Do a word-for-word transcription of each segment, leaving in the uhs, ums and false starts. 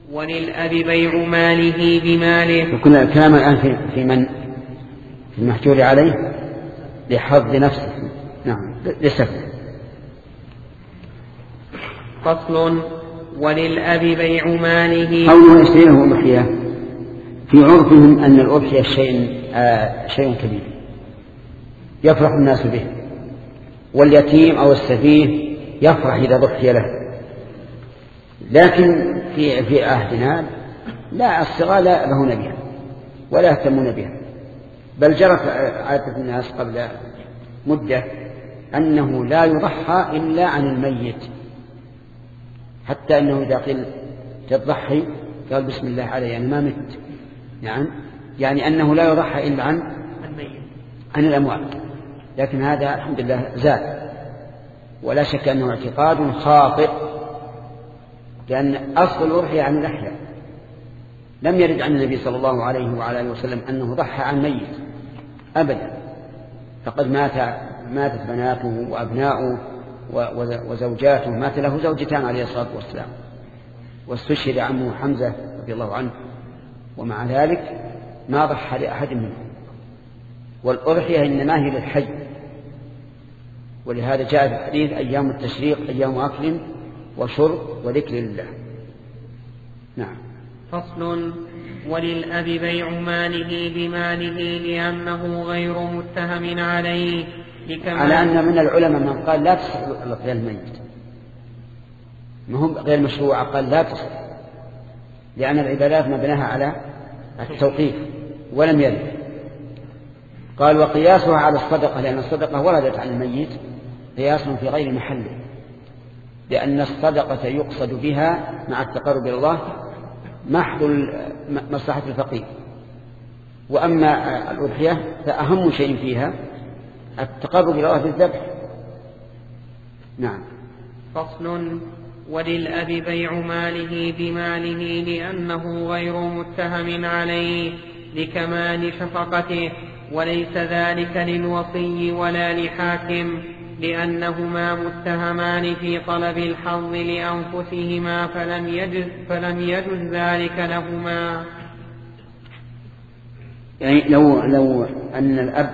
وللأب بيع ماله بماله. وكنا الكلام الآن في, في من في المحجور عليه لحظ نفسه. نعم لسفر. فصل. وللأب بيع ماله. قوله يشتريه الأضحية في عرفهم أن الأضحية شيء, آه شيء كبير يفرح الناس به، واليتيم أو السفيه يفرح إذا ضحي له. لكن في في عهدنا لا، الصغار لا يأبهون بها ولا يهتمون بها، بل جرت عادة الناس قبل مدة أنه لا يضحى إلا عن الميت، حتى أنه إذا قيل تضحي قال بسم الله عليه، يعني ما مت، يعني, يعني أنه لا يضحى إلا عن عن الأموات. لكن هذا الحمد لله زاد، ولا شك أنه اعتقاد خاطئ، لأن أصل الأضحية عن الأحياء، لم يرد عن النبي صلى الله عليه وعلى آله وسلم أنه ضحى عن ميت أبدا. فقد مات ماتت بناته وأبناؤه وزوجاته، مات له زوجتان عليه الصلاة والسلام، واستشهد عمه حمزة رضي الله عنه، ومع ذلك ما ضحى لأحد منهم. والأضحية إنما هي للحي، ولهذا جاء في الحديث أيام التشريق أيام أكل وشرب وذكر لله. نعم. فصل. وللأب بيع ماله بماله لأنه غير متهم عليه، على أن من العلماء من قال لا تصح الأضحية الميت، ما هم غير مشروع، قال لا تصح، لأن العبادات مبناها على التوقيف ولم يرد. قال وقياسها على الصدقة، لأن الصدقة وردت عن الميت قياس في غير محله، لأن الصدقة يقصد بها مع التقرب إلى الله محض مصلحة الفقير، وأما الأضحية فأهم شيء فيها التقرب إلى الله بالذبح. نعم. فصل. وللأب بيع ماله بماله لأنه غير متهم عليه لكمال شفقته، وليس ذلك للوصي ولا لحاكم، لأنهما متهمان في طلب الحظ لأنفسهما، فلم يجز, فلم يجز ذلك لهما. يعني لو, لو أن الأب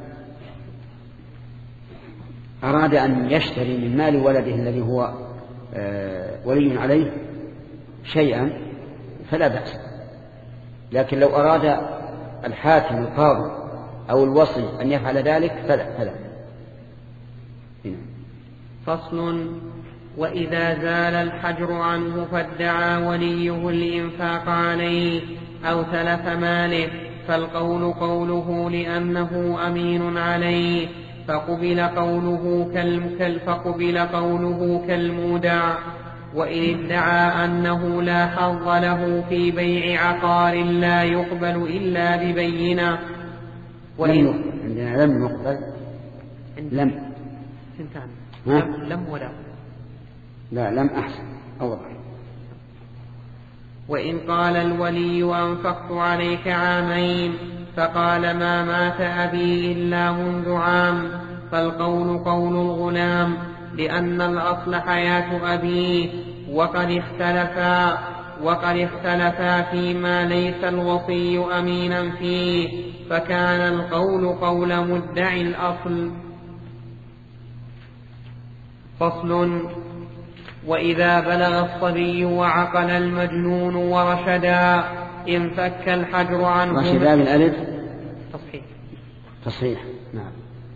أراد أن يشتري من مال ولده الذي هو ولي عليه شيئا فلا بأس، لكن لو أراد الحاكم القاضي أو الوصي أن يفعل ذلك فلا, فلا. فصل. وإذا زال الحجر عنه فادعى وليه الإنفاق عليه أو تلف ماله، فالقول قوله لأنه أمين عليه، فقبل قوله كالمكل فقبل قوله كالمودع. وإن ادعى أنه لا حظ له في بيع عقار لا يقبل إلا ببينة. وإن عندنا لم يقبل لم لم, لم ولا لا لم أحسن أوضح. وإن قال الولي أنفقت عليك عامين، فقال ما مات أبي إلا منذ عام، فالقول قول الغلام، لأن الأصل حياة أبيه، وقد اختلفا وقد اختلفا فيما ليس الوصي أمينا فيه، فكان القول قول مدعي الأصل. فصل. وإذا بلغ الصبي وعقل المجنون ورشدا انفك الحجر عنه. رشدا بالألف تصحيح. تصحيح. نعم.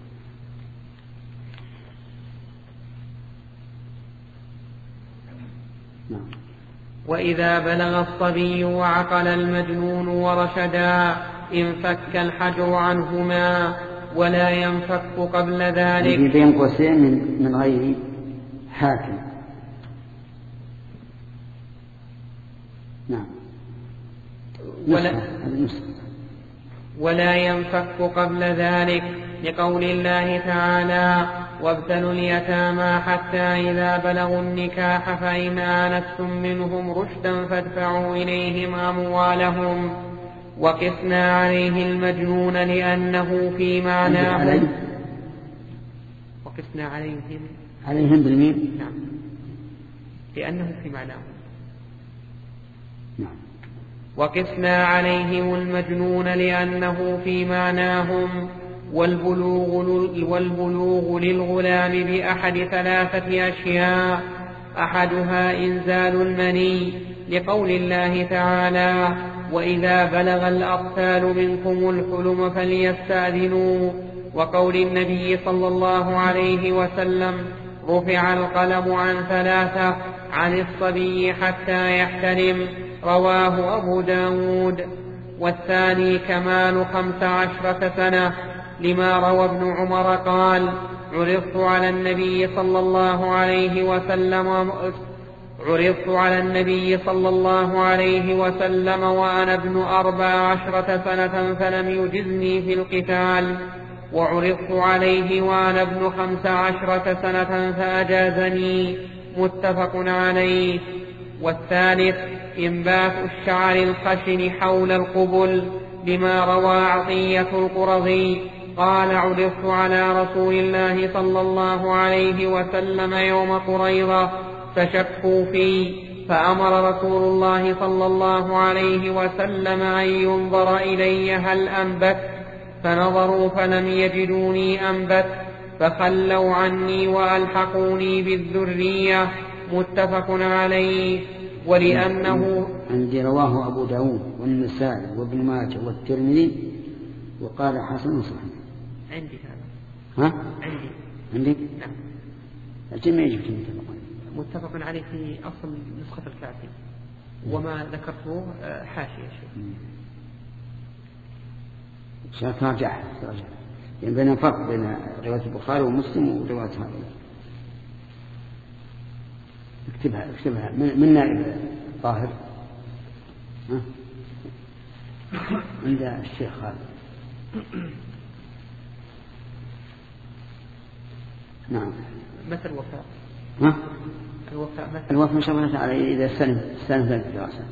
نعم. وإذا بلغ الصبي وعقل المجنون ورشدا انفك الحجر عنهما، ولا ينفك قبل ذلك. بين قوسين من, من غير حاكم. نعم. ولا, ولا ينفك قبل ذلك، لقول الله تعالى وابتلوا اليتامى حتى إذا بلغوا النكاح فإن آنستم منهم رشدا فادفعوا إليهم أموالهم. وقسنا عليه المجنون لأنه في معناه. وقسنا عليهم عليهم بالميم. نعم، لأنه في معناه. نعم. وقسنا عليهم المجنون لأنه في معناهم، والبلوغ, والبلوغ للغلام بأحد ثلاثة أشياء، أحدها إنزال المني لقول الله تعالى: وإذا بلغ الأطفال منكم الحلم فليستأذنوا، وقول النبي صلى الله عليه وسلم: رفع القلم عن ثلاثة، عن الصبي حتى يحتلم، رواه أبو داود. والثاني كمال خمس عشرة سنة، لما روى ابن عمر قال: عرضت على النبي صلى الله عليه وسلم عرضت على النبي صلى الله عليه وسلم وأنا ابن أربع عشرة سنة فلم يجزني في القتال، وعرضت عليه وأنا ابن خمس عشرة سنة فأجازني، متفق عليه. والثالث إنبات الشعر الخشن حول القبل، لما روى عطية القرظي قال: عرضت على رسول الله صلى الله عليه وسلم يوم قريظة فشكوا في، فأمر رسول الله صلى الله عليه وسلم أن ينظر إلي هل أنبت، فنظروا فلم يجدوني أنبت، فخلوا عني وألحقوني بالذرية، متفق عليه. ولأنه عندي رواه أبو داود والنسائي وابن ماجه والترمذي وقال حسن صحيح. عندي هذا. ها؟ عندي. عندك؟ نعم. الجميع يجب متفق متفق عليه في أصل نسخة الكافي، وما ذكرته حاشية شيء. شاف راجع راجع يعني بين فرق بين رواية البخاري ومسلم ورواية هذا. اكتبها اكتبها من, من نائب طاهر. ها؟ عند الشيخ خالد. نعم. متى الوفاء؟ ها؟ الوفاء متى؟ الوفاء ما شاء الله تعالى إذا سنة سنة ثلاثة.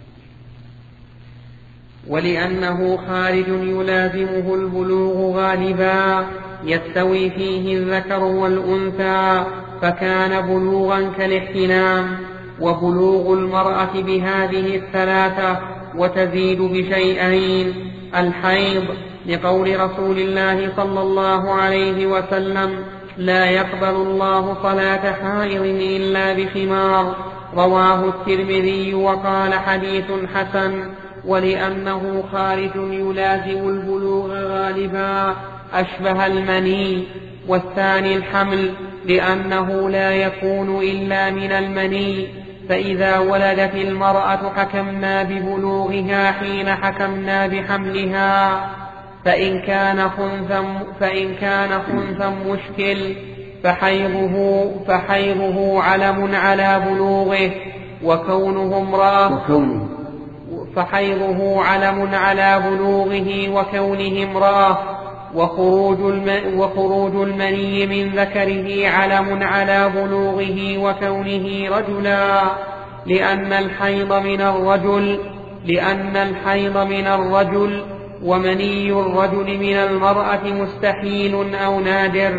ولأنه خارج يلازمه البلوغ غالبا، يستوي فيه الذكر والأنثى، فكان بلوغا كالاحتلام. وبلوغ المرأة بهذه الثلاثة وتزيد بشيئين: الحيض، لقول رسول الله صلى الله عليه وسلم: لا يقبل الله صلاة حائض إلا بخمار، رواه الترمذي وقال حديث حسن. ولأنه خارج يلازم البلوغ غالبا، أشبه المني. والثاني الحمل، لأنه لا يكون إلا من المني، فإذا ولدت المرأة حكمنا ببلوغها حين حكمنا بحملها. فإن كان خنثى فإن كان خنثى مشكل فحيضه فحيضه علم على بلوغه، وكونه امرأة فحيضه علم على بلوغه وكونه امرأة، وخروج المني, وخروج المني من ذكره علم على بلوغه وكونه رجلا، لأن الحيض من الرجل لأن الحيض من الرجل ومني الرجل من المرأة مستحيل أو نادر.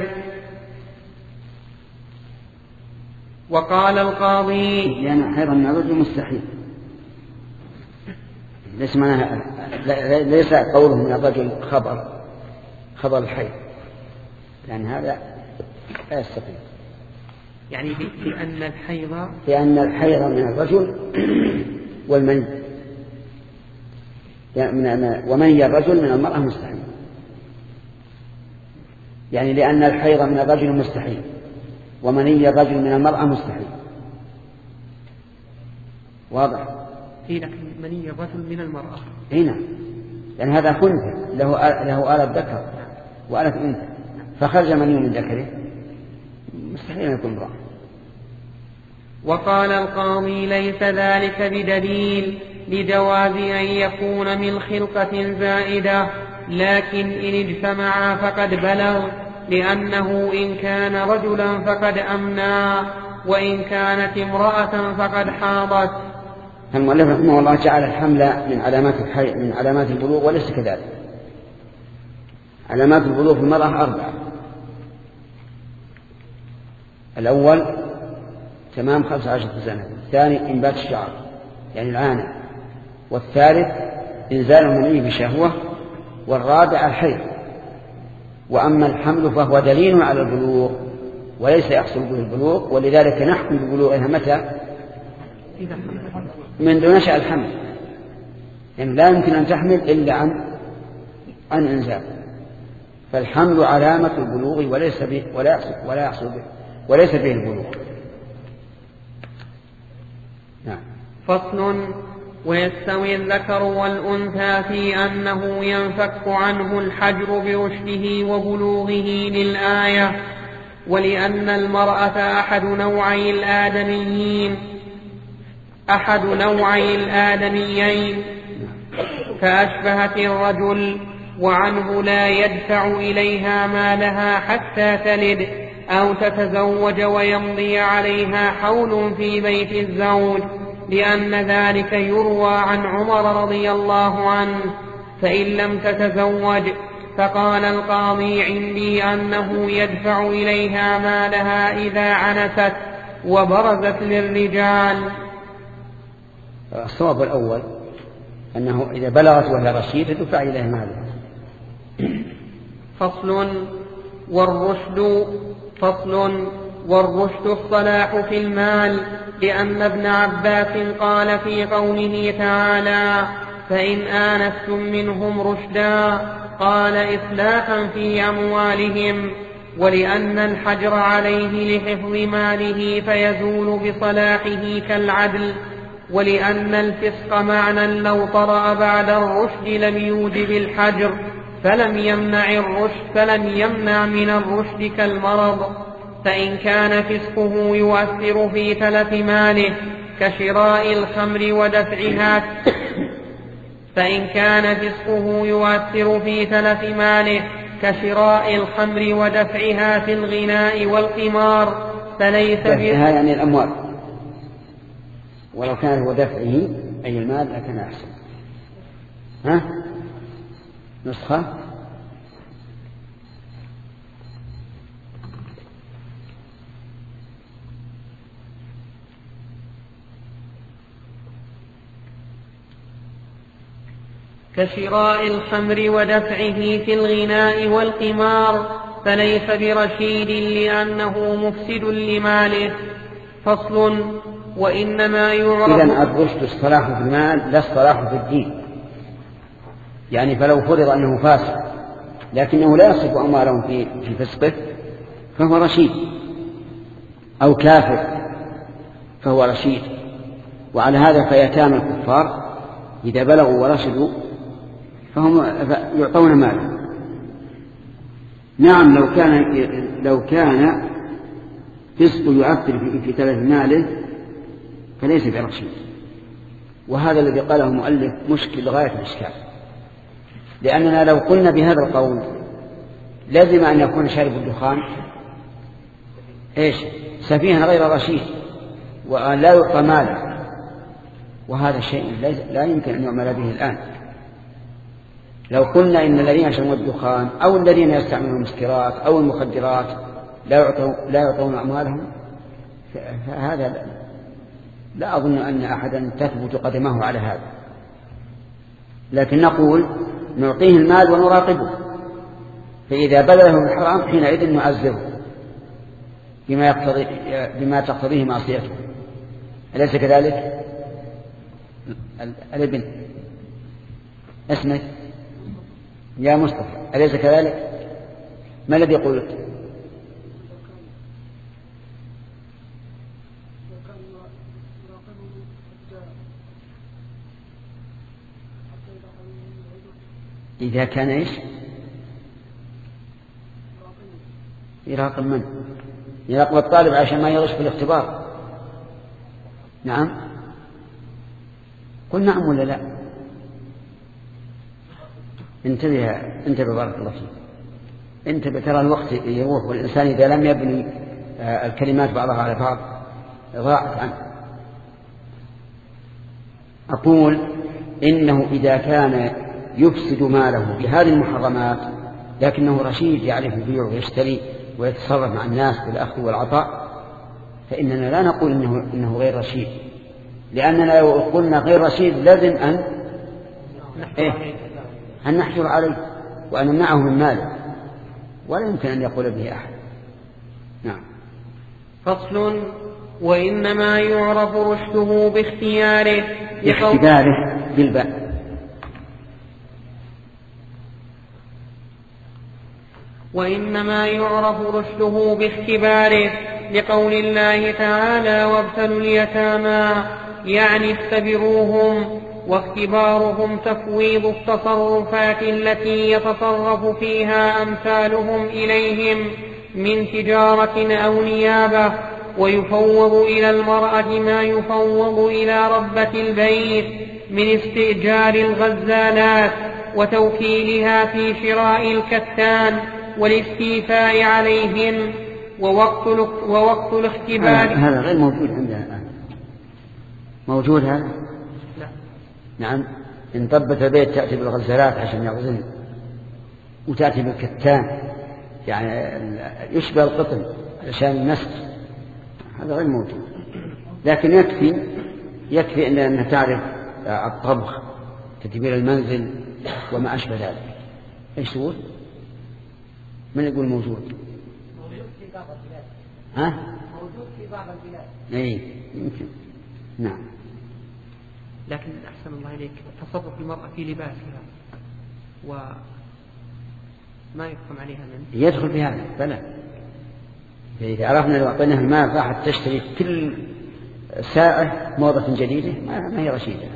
وقال القاضي: لأن حيض من الرجل مستحيل، ليس معناها ليس قوله من الرجل خبر خبر الحيض، لأن هذا لا يستقيم. يعني لأن الحيض لأن الحيض من الرجل والمني يعني ومني الرجل من المرأة مستحيل، يعني لأن الحيض من الرجل مستحيل ومني الرجل من المرأة مستحيل. واضح؟ إيه، لكن مني الرجل من المرأة هنا لأن هذا خنثى له له آلة ذكر وآلة أنثى، فخرج مني من ذكره مستحيل أن يكون امرأة. وقال القاضي: ليس ذلك بدليل لجواز أن يكون من خلقة زائدة، لكن إن اجتمعا فقد بلغ، لأنه إن كان رجلا فقد أمنا، وإن كانت امرأة فقد حاضت. المؤلف رحمه الله جعل الحمل من علامات الحي من علامات البلوغ، وليس كذلك. علامات البلوغ في المرأة أربعة: الأول تمام خمسة عشر سنة، الثاني إنبات الشعر يعني العانة، والثالث إنزال المني بشهوة، والرابع الحيض. وأما الحمل فهو دليل على البلوغ وليس يحصل به البلوغ، ولذلك نحكم ببلوغها متى؟ منذ نشأ الحمل، يعني لا يمكن أن تحمل إلا عن عن إنزال. فالحمل علامة البلوغ وليس به ولا يحصل ولا يحصل به وليس به البلوغ. نعم. فصل: ويستوي الذكر والأنثى في أنه ينفك عنه الحجر برشده وبلوغه للآية، ولأن المرأة أحد نوعي الآدميين أحد نوعي الآدميين فأشبهت الرجل، وعنه لا يدفع إليها مالها حتى تلد أو تتزوج ويمضي عليها حول في بيت الزوج، لأن ذلك يروى عن عمر رضي الله عنه. فإن لم تتزوج فقال القاضي: عندي أنه يدفع إليها مالها إذا عنست وبرزت للرجال. الصواب الأول أنه إذا بلغت وهي رشيدة دفع إليها مالها. فصل: والرشد فصل والرشد الصلاح في المال، لأن ابن عباس قال في قوله تعالى: فإن آنستم منهم رشدا، قال إصلاحا في أموالهم، ولأن الحجر عليه لحفظ ماله فيزول بصلاحه كالعدل، ولأن الفسق معنى لو طرأ بعد الرشد لم يوجب الحجر، فلم يمنع الرشد فلم يمنع من الرشد كالمرض. فإن كان فسقه يؤثر في تلف ماله كشراء الخمر ودفعها فإن كان فسقه يؤثر في تلف ماله كشراء الخمر ودفعها في الغناء والقمار فليس دفعها يعني الأموال، ولو كان هو دفعه أي المال لكان أحسن. ها نسخة كشراء الخمر ودفعه في الغناء والقمار فليس برشيد لأنه مفسد لماله. فصل: وإنما يعرف إذن الرشد الصلاح في المال لا الصلاح في الدين، يعني فلو فرض أنه فاسق لكنه لا يصرف أمواله في في فسقه فهو رشيد، أو كافر فهو رشيد. وعلى هذا فيتامى الكفار إذا بلغوا ورشدوا فهم يعطون مالا. نعم لو كان لو كان فسق يؤثر في في تلف ماله فليس برشيد، وهذا الذي قاله المؤلف مشكل غاية الإشكال، لأننا لو قلنا بهذا القول لازم أن يكون شارب الدخان إيش سفيها غير رشيد وأن لا يعطى مالا، وهذا شيء لا يمكن أن يعمل به الآن. لو قلنا إن الذين يشربون الدخان أو الذين يستعملون المسكرات أو المخدرات لا يعطون لا يعطون أموالهم، فهذا لا أظن أن أحدا تثبت قدمه على هذا. لكن نقول نعطيه المال ونراقبه، فإذا بلغه الحرام حينئذ نعزره بما يقتضي بما تقتضيه معصيته. أليس كذلك؟ الابن اسمك يا مصطفى، أليس كذلك؟ ما الذي قلت؟ إذا كان إيش يراقب من؟ يراقب الطالب عشان ما يغش في الاختبار. نعم قل نعم ولا لا؟ انتبه انتبه بارك الله فيك، انتبه، ترى الوقت يروح والإنسان إذا لم يبني الكلمات بعضها على بعض ضاعت عنه. أقول إنه إذا كان يفسد ماله بهذه المحرمات لكنه رشيد يعرف البيع ويشتري ويتصرف مع الناس بالأخذ والعطاء فإننا لا نقول إنه, إنه غير رشيد، لأننا لو قلنا غير رشيد لازم أن إيه؟ أن نحجر عليه وأن نمنعه من ماله، ولا يمكن أن يقول به أحد. نعم. فصل. وإنما يعرف رشده باختياره باختباره بالباء. وإنما يعرف رشده باختباره لقول الله تعالى وابتلوا اليتامى، يعني اختبروهم، واختبارهم تفويض التصرفات التي يتصرف فيها أمثالهم إليهم من تجارة أو نيابة، ويفوض إلى المرأة ما يفوض إلى ربة البيت من استئجار الغزالات وتوكيلها في شراء الكتان والاستيفاء عليهن. ووقت, ووقت الاختبار هذا غير موجود عندنا الآن. موجود هذا؟ لا. نعم. إن طبت البيت تأتي بالغزالات عشان يغزن، وتأتي بالكتان يعني يشبه القطن عشان النسج، هذا غير موجود. لكن يكفي يكفي إن أنها تعرف الطبخ، تدبير المنزل وما أشبه ذلك. إيش تقول؟ من يقول موجود؟ موجود في بعض البلاد. ها؟ موجود في بعض البلاد. إيه يمكن. نعم. لكن أحسن الله إليك تصرف المرأة في لباسها وما يحكم عليها منه يدخل في هذا بلى. إذا عرفنا لو أعطيناها المال راحت تشتري كل ساعة موضة جديدة ما هي رشيدة.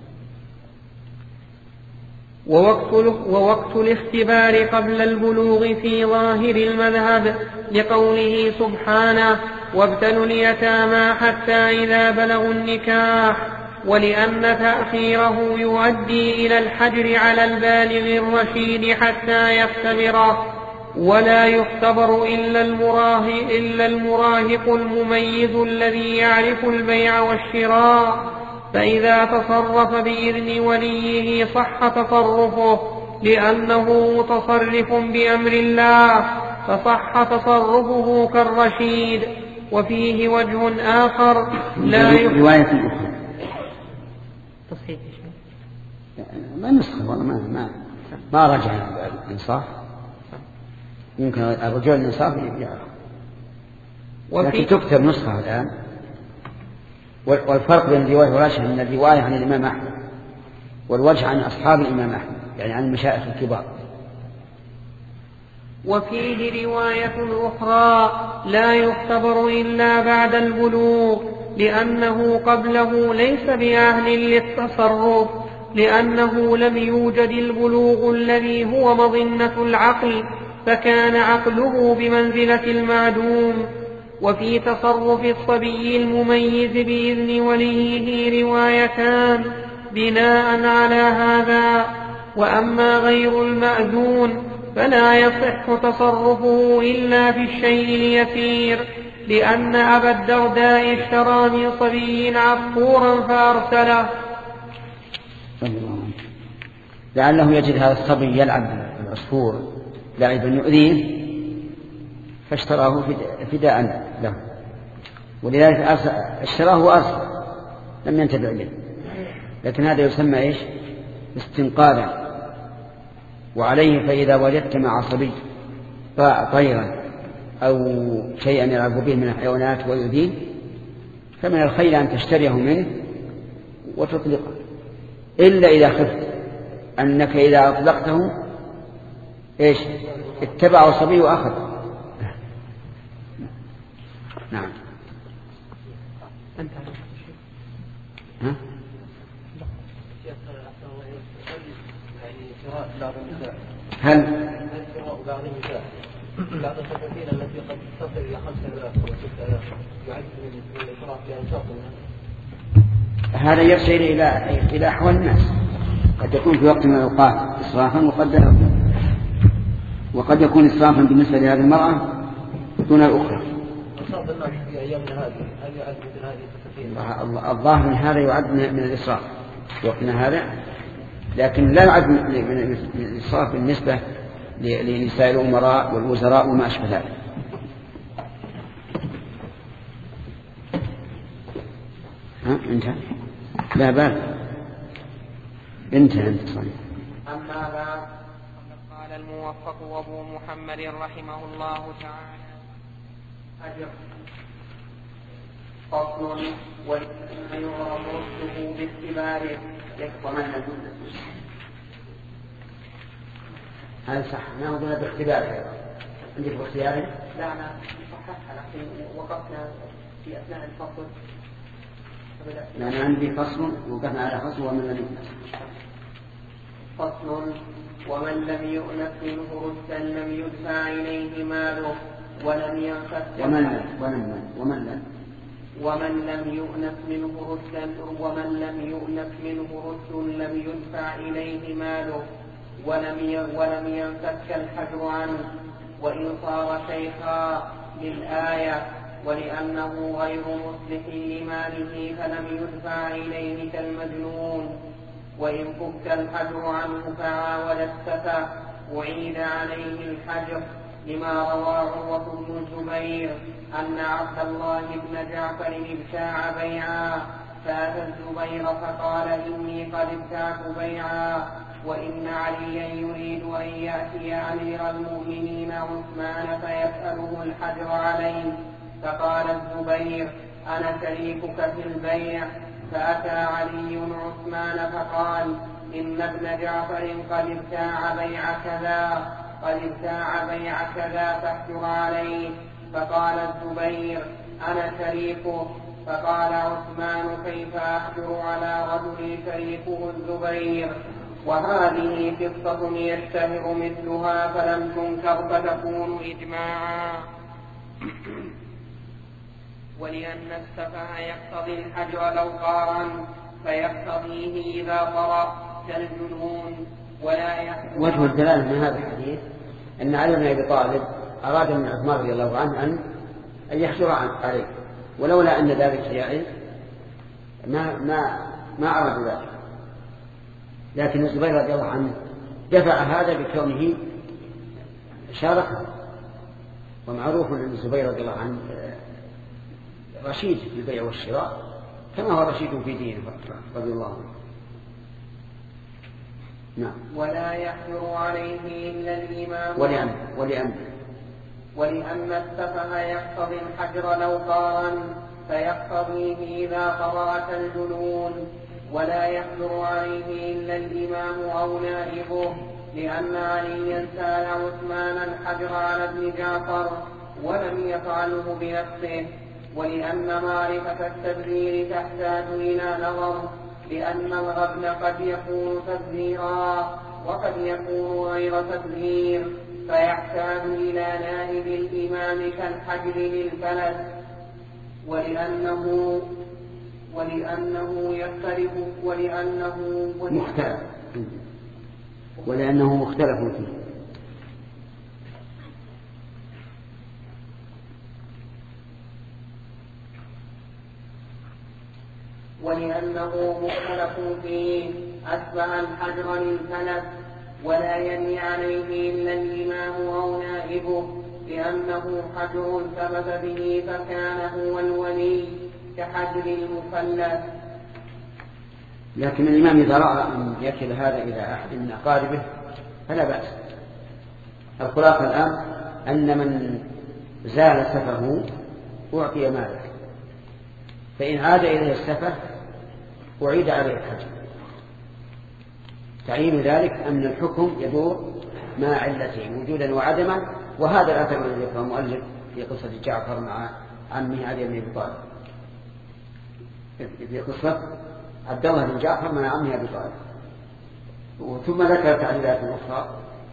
ووقت, ووقت الاختبار قبل البلوغ في ظاهر المذهب لقوله سبحانه وابتلوا اليتامى حتى إذا بلغوا النكاح، ولأن تأخيره يؤدي إلى الحجر على البالغ الرشيد حتى يختبره، ولا يختبر إلا المراهق, إلا المراهق المميز الذي يعرف البيع والشراء، فإذا تصرف بإذن وليه صح تصرفه لأنه متصرف بأمر الله، فصح تصرفه كالرشيد. وفيه وجه آخر لا رواية أخرى تصحيح ما نسخة والله ما ما ما رجع الإنصاف، يمكن الرجوع الإنصاف يعرف، لكن تكتب نسخة الآن. والفرق بين الرواية والوجه أن الرواية عن الإمام أحمد والوجه عن أصحاب الإمام أحمد يعني عن المشايخ الكبار. وفيه رواية أخرى لا يختبر إلا بعد البلوغ لأنه قبله ليس بأهل للتصرف، لأنه لم يوجد البلوغ الذي هو مظنة العقل، فكان عقله بمنزلة المعدوم. وفي تصرف الصبي المميز بإذن وليه روايتان بناء على هذا. وأما غير المأذون فلا يصح تصرفه إلا في الشيء اليسير، لأن أبا الدرداء اشترى من صبي عصفورا فأرسله. لعله يجد هذا الصبي يلعب بالعصفور لعبا يؤذيه فاشتراه فداء له، ولذلك اشتراه وأرسل لم ينتبه إليه. لكن هذا يسمى إيش؟ استنقاذا. وعليه فإذا وجدت مع صبي طيرا أو شيئا يلعب به من الحيوانات ويؤذيه فمن الخير أن تشتريه منه وتطلقه، إلا إذا خفت أنك إذا أطلقته إيش اتبع الصبي وأخذ. نعم. ها؟ هل بعض النساء بعض الفتاتين التي قد تصل إلى خمسة آلاف وستة آلاف يعد من الإشراف بأنشاط هذا يرجع إلى إلى أحوال الناس، قد يكون في وقت من الأوقات إسرافا وقد وقد يكون إسرافا بالنسبة لهذه المرأة دون الأخرى. إسراف الناس في أيامنا هذه هل يعد مثل هذه الفتاتين؟ الظاهر من هذا يعد من الإسراف في وقتنا هذا، لكن لا يعد من الإسراف بالنسبة لنساء الأمراء والوزراء وما أشبه ذلك. ها انت لا بال. انتهى انت صحيح. أما بعد، فقد قال الموفق أبو محمد رحمه الله تعالى: أجر فصل وإنما يعرف رشده باختباره. ومن هذا صح، ما هو باختباره عندك باختياره؟ لا أنا صححها لكن وقفنا في أثناء الفصل. يعني عندي فصل وقفنا على فصل ومن لم يؤنس. فصل: ومن لم يؤنس منه رشدا لم يدفع إليه ماله ولم ينفك ومن ومن ومن لم ومن لم يؤنس منه رشدا ومن لم يؤنس منه رشد لم يدفع إليه ماله ولم ولم ينفك الحجر عنه وإن صار شيخا للآية، ولأنه غير مصلح لماله فلم يدفع إليه كالمجنون. وإن فك الحجر عنه فعاود استفى أعيد عليه الحجر، لما روى عروة بن الزبير أن عبد الله بن جعفر ابتاع بيعا فأتى الزبير فقال: إني قد ابتعت بيعا وإن عليا يريد أن يأتي أمير المؤمنين عثمان فيسأله الحجر عليه. فقال الزبير: أنا شريكك في البيع. فأتى علي عثمان فقال: إن ابن جعفر قد ابتاع بيع كذا قد ابتاع بيع كذا فاحجر عليه. فقال الزبير: أنا شريكه. فقال عثمان: كيف أحجر على رجل شريكه الزبير؟ وهذه قصة يشتهر مثلها فلم تنكر فتكون إجماعا. ولأن السفه يقتضي الحجر لو قارن فيقتضيه إذا طرأ كالجنون ولا يحجر. وجه الدلالة من هذا الحديث أن علي بن أبي طالب أراد من عثمان رضي الله عنه أن يحجر عليه، ولولا أن ذلك جائز ما ما ما أراد ذلك، لكن الزبير رضي الله عنه دفع هذا بكونه شاركه. ومعروف أن الزبير رضي الله عنه رشيد في البيع والشراء كما هو رشيد في دينه رضي الله عنه. نعم. ولا يحجر عليه إلا الإمام. ولأن ولأن ولأن السفه يقتضي الحجر لو قارن فيقتضيه إذا قرأت الجنون. ولا يحجر عليه إلا الإمام أو نائبه، لأن عليا سأل عثمان الحجر على ابن جعفر ولم يفعله بنفسه. ولأن معرفة التبذير تحتاج إلى نظر، لأن الغبن قد يكون تبذيرا وقد يكون غير تبذير، فيحتاج إلى نائب الإمام كالحجر للفلس. ولأنه ولأنه يختلف ولأنه مختلف ولأنه مختلف فيه. ولأنه مختلف فيه أتبع الحجر للفلس، ولا يلي عليه إلا الإمام أو نائبه، لأنه حجر ثبت به فكان هو الولي كحجر المفلس. لكن الإمام إذا رأى أن يكل هذا إلى أحد من أقاربه فلا بأس. الخلاصة الآن أن من زال سفه أعطي ماله، فإن عاد إليه السفه أعيد عليه الحجر. تعيين ذلك أن الحكم يدور مع علته وجودا وعدما، وهذا الأثر الذي ذكره المؤلف في قصة جعفر مع عمه علي بن أبي طالب، في قصة عبد الله بن جعفر مع عمه أبي طالب. ثم ذكر تعليلات أخرى،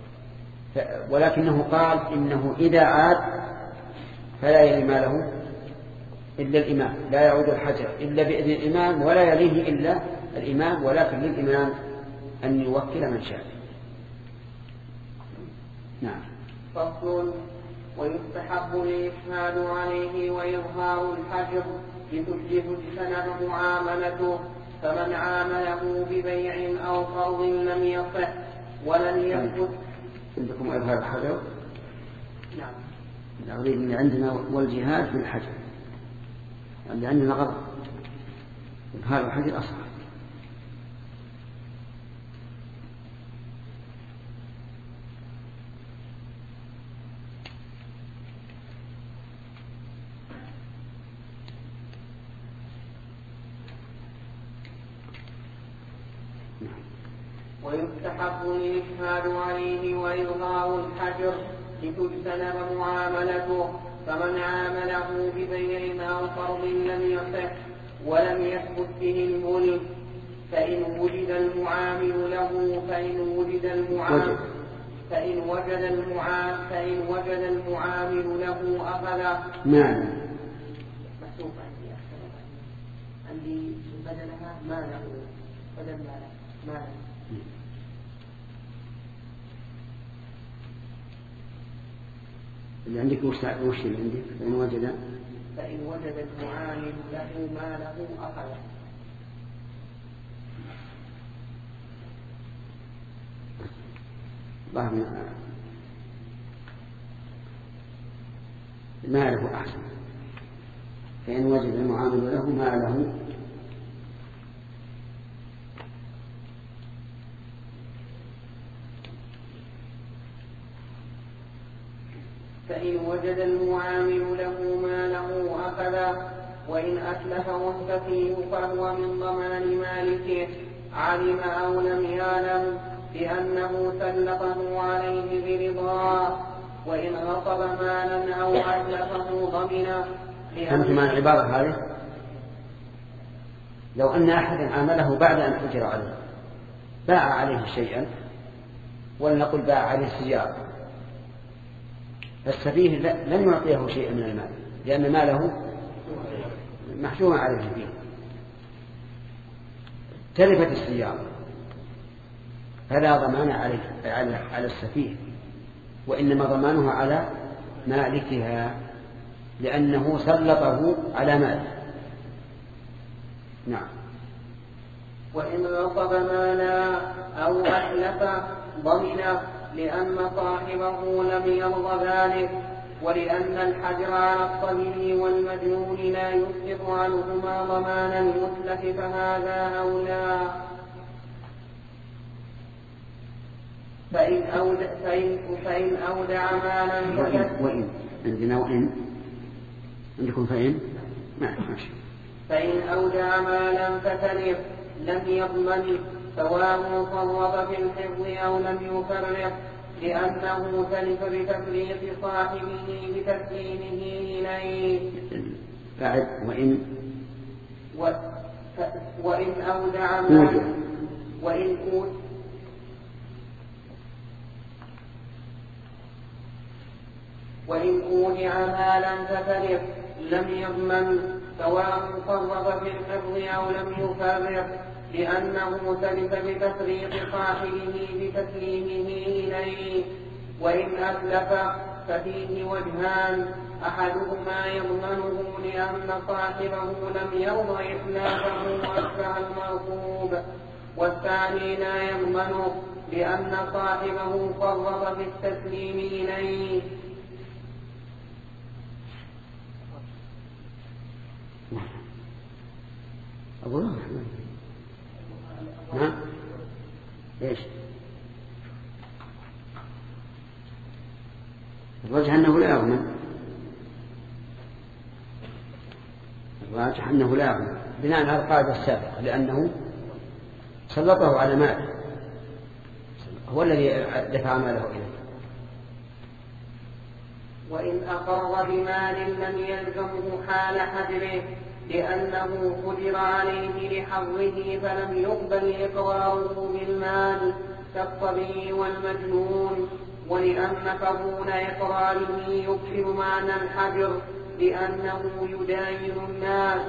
ولكنه قال إنه إذا عاد فلا يلي ماله إلا الإمام، لا يعود الحجر إلا بإذن الإمام ولا يليه إلا الإمام، ولكن للإمام أن يوكل من شاء. نعم. فصل: ويستحب الإشهاد عليه وإظهار الحجر لتجتنب معاملته، فمن عامله ببيع أو قرض لم يصح ولم يثبت. عندكم إظهار الحجر؟ نعم. الأغلب اللي عندنا والجهاد في الحجر، اللي عندنا غلط. إظهار الحجر أصح. ويستحب الإشهاد عليه وإظهار الحجر لتجتنب معاملته، فمن عامله ببيع أو قرض لم يصح ولم يثبت به الملك فإن وجد المعامل له فإن وجد المعامل فإن وجد المعامل فإن وجد المعامل له أخذ. نعم. مكتوب عندي عندي بدلها ما له بدل ما له ما له. اللي عندك وش وش اللي عندك؟ فإن وجد فإن وجد المعامل له ما له أخذ. الله ما له أحسن. فإن وجد المعامل له ما له فإن وجد المعامل له ما له أخذ، وإن أتلفه السفيه فهو من ضمان مالكه علم أو لم يعلم لأنه سلطه عليه برضاه، وإن غصب مالا أو أتلفه ضمنه. فهمت معنى العبارة هذه؟ لو أن أحدا عامله بعد أن أجر عليه باع عليه شيئا، ولنقل باع عليه سيارة، فالسفيه لم يعطيه شيئا من المال لأن ماله محجوم عليه فيه. تلفت السيارة فلا ضمان عليه على السفيه، وإنما ضمانه على مالكها لأنه سلطه على ماله. نعم. وإن غصب مالا أو أتلف ضمنه لأن صاحبه لم يرضى ذلك، ولأن الحجر على الصبي والمجنون لا يسقط عنهما ضمان المتلف فهذا أولى. فإن أودع, فإن فإن أودع مالا وإن, وإن عندنا وإن عندكم فإن ماشي. فإن أودع مالا فتلف لم يضمن سواء فرط في الحفظ أو لم يفرط، لأنه تلف بتفريط صاحبه بتسليمه إليه. بعد وإن و... ف... وإن أودع مالا وإن أود وإن أودع مالا فتلف لم يضمن سواء فرط في الحفظ أو لم يفرط، لأنه تلف بتفريط صاحبه بتسليمه إليه. وإن أتلف ففيه وجهان، أحدهما يضمنه لأن صاحبه لم يرضى إتلافه وأتبع المرغوب، والثاني لا يضمنه لأن صاحبه فرط في التسليم إليه. أبو الله نعم. ليش؟ الراجح أنه لا يضمن، الراجح أنه لا يضمن بناء على القاعدة السابقة، لأنه سلطه على ماله، هو الذي دفع ماله إليه. وإن أقر بمال لم يلزمه حال حجره لأنه قدر عليه لحظه فلم يقبل إقراره بالمال كالصبي والمجنون، ولأن قبول إقراره يبطل معنى الحجر لأنه يداين الناس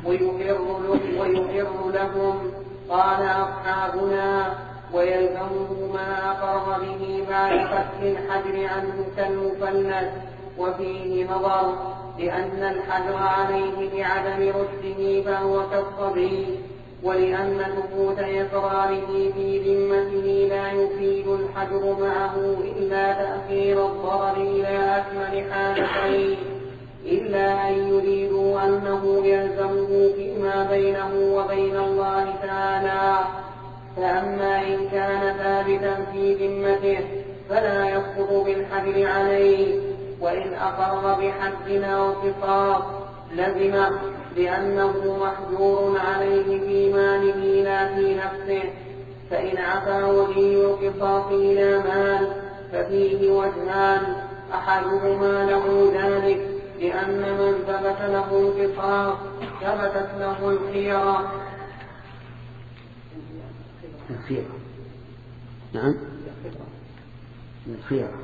ويقر لهم. قال أصحابنا: ويلزمه ما أقر به بعد فتح الحجر عنه كالمفلس، وفيه نظر لأن الحجر عليه بعدم رشده فهو كالصبي، ولأن ثبوت إقراره في ذمته لا يفيد الحجر معه إلا تأخير الضرر إلى أكمل حالتين، إلا أن يريدوا أنه يلزمه فيما بينه وبين الله تعالى. فأما إن كان ثابتا في ذمته فلا يسقط بالحجر عليه، وإن أقر بحد أو قصاص لزمه لأنه محجور عليه في ماله لا في نفسه. فإن عفا ولي القصاص إلى مال ففيه وجهان، أحدهما له ذلك لأن من ثبت له القصاص ثبتت له الخيرة. الخيرة نعم الخيرة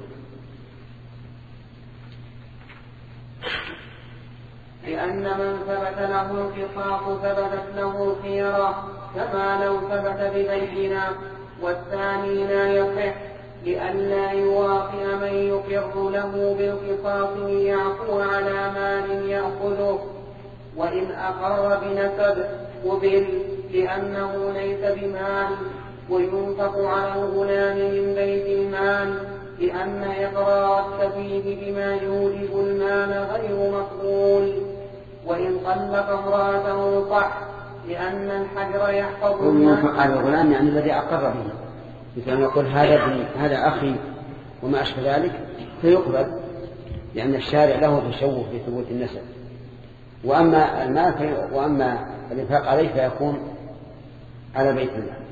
لأن من ثبت له القصاص ثبتت له الخيرة كما لو ثبت ببينة. والثاني لا يصح لئلا يواطئ من يقر له بالقصاص ليعفو على مال يأخذه، وإن أقر بنسب قبل لأنه ليس بمال، وينفق على الغلام من بيت المال لأن إقرار السفيه بما يوجب المال غير مقبول. وإن طلق امرأته صح لأن الحجر يحفظ المال. على الغلام يعني الذي أقر به، مثل يقول هذا ابني هذا أخي وما أشبه ذلك فيقبل لأن الشارع له تشوف بثبوت النسب. وأما المال في... وأما الإنفاق عليه فيكون على بيت المال.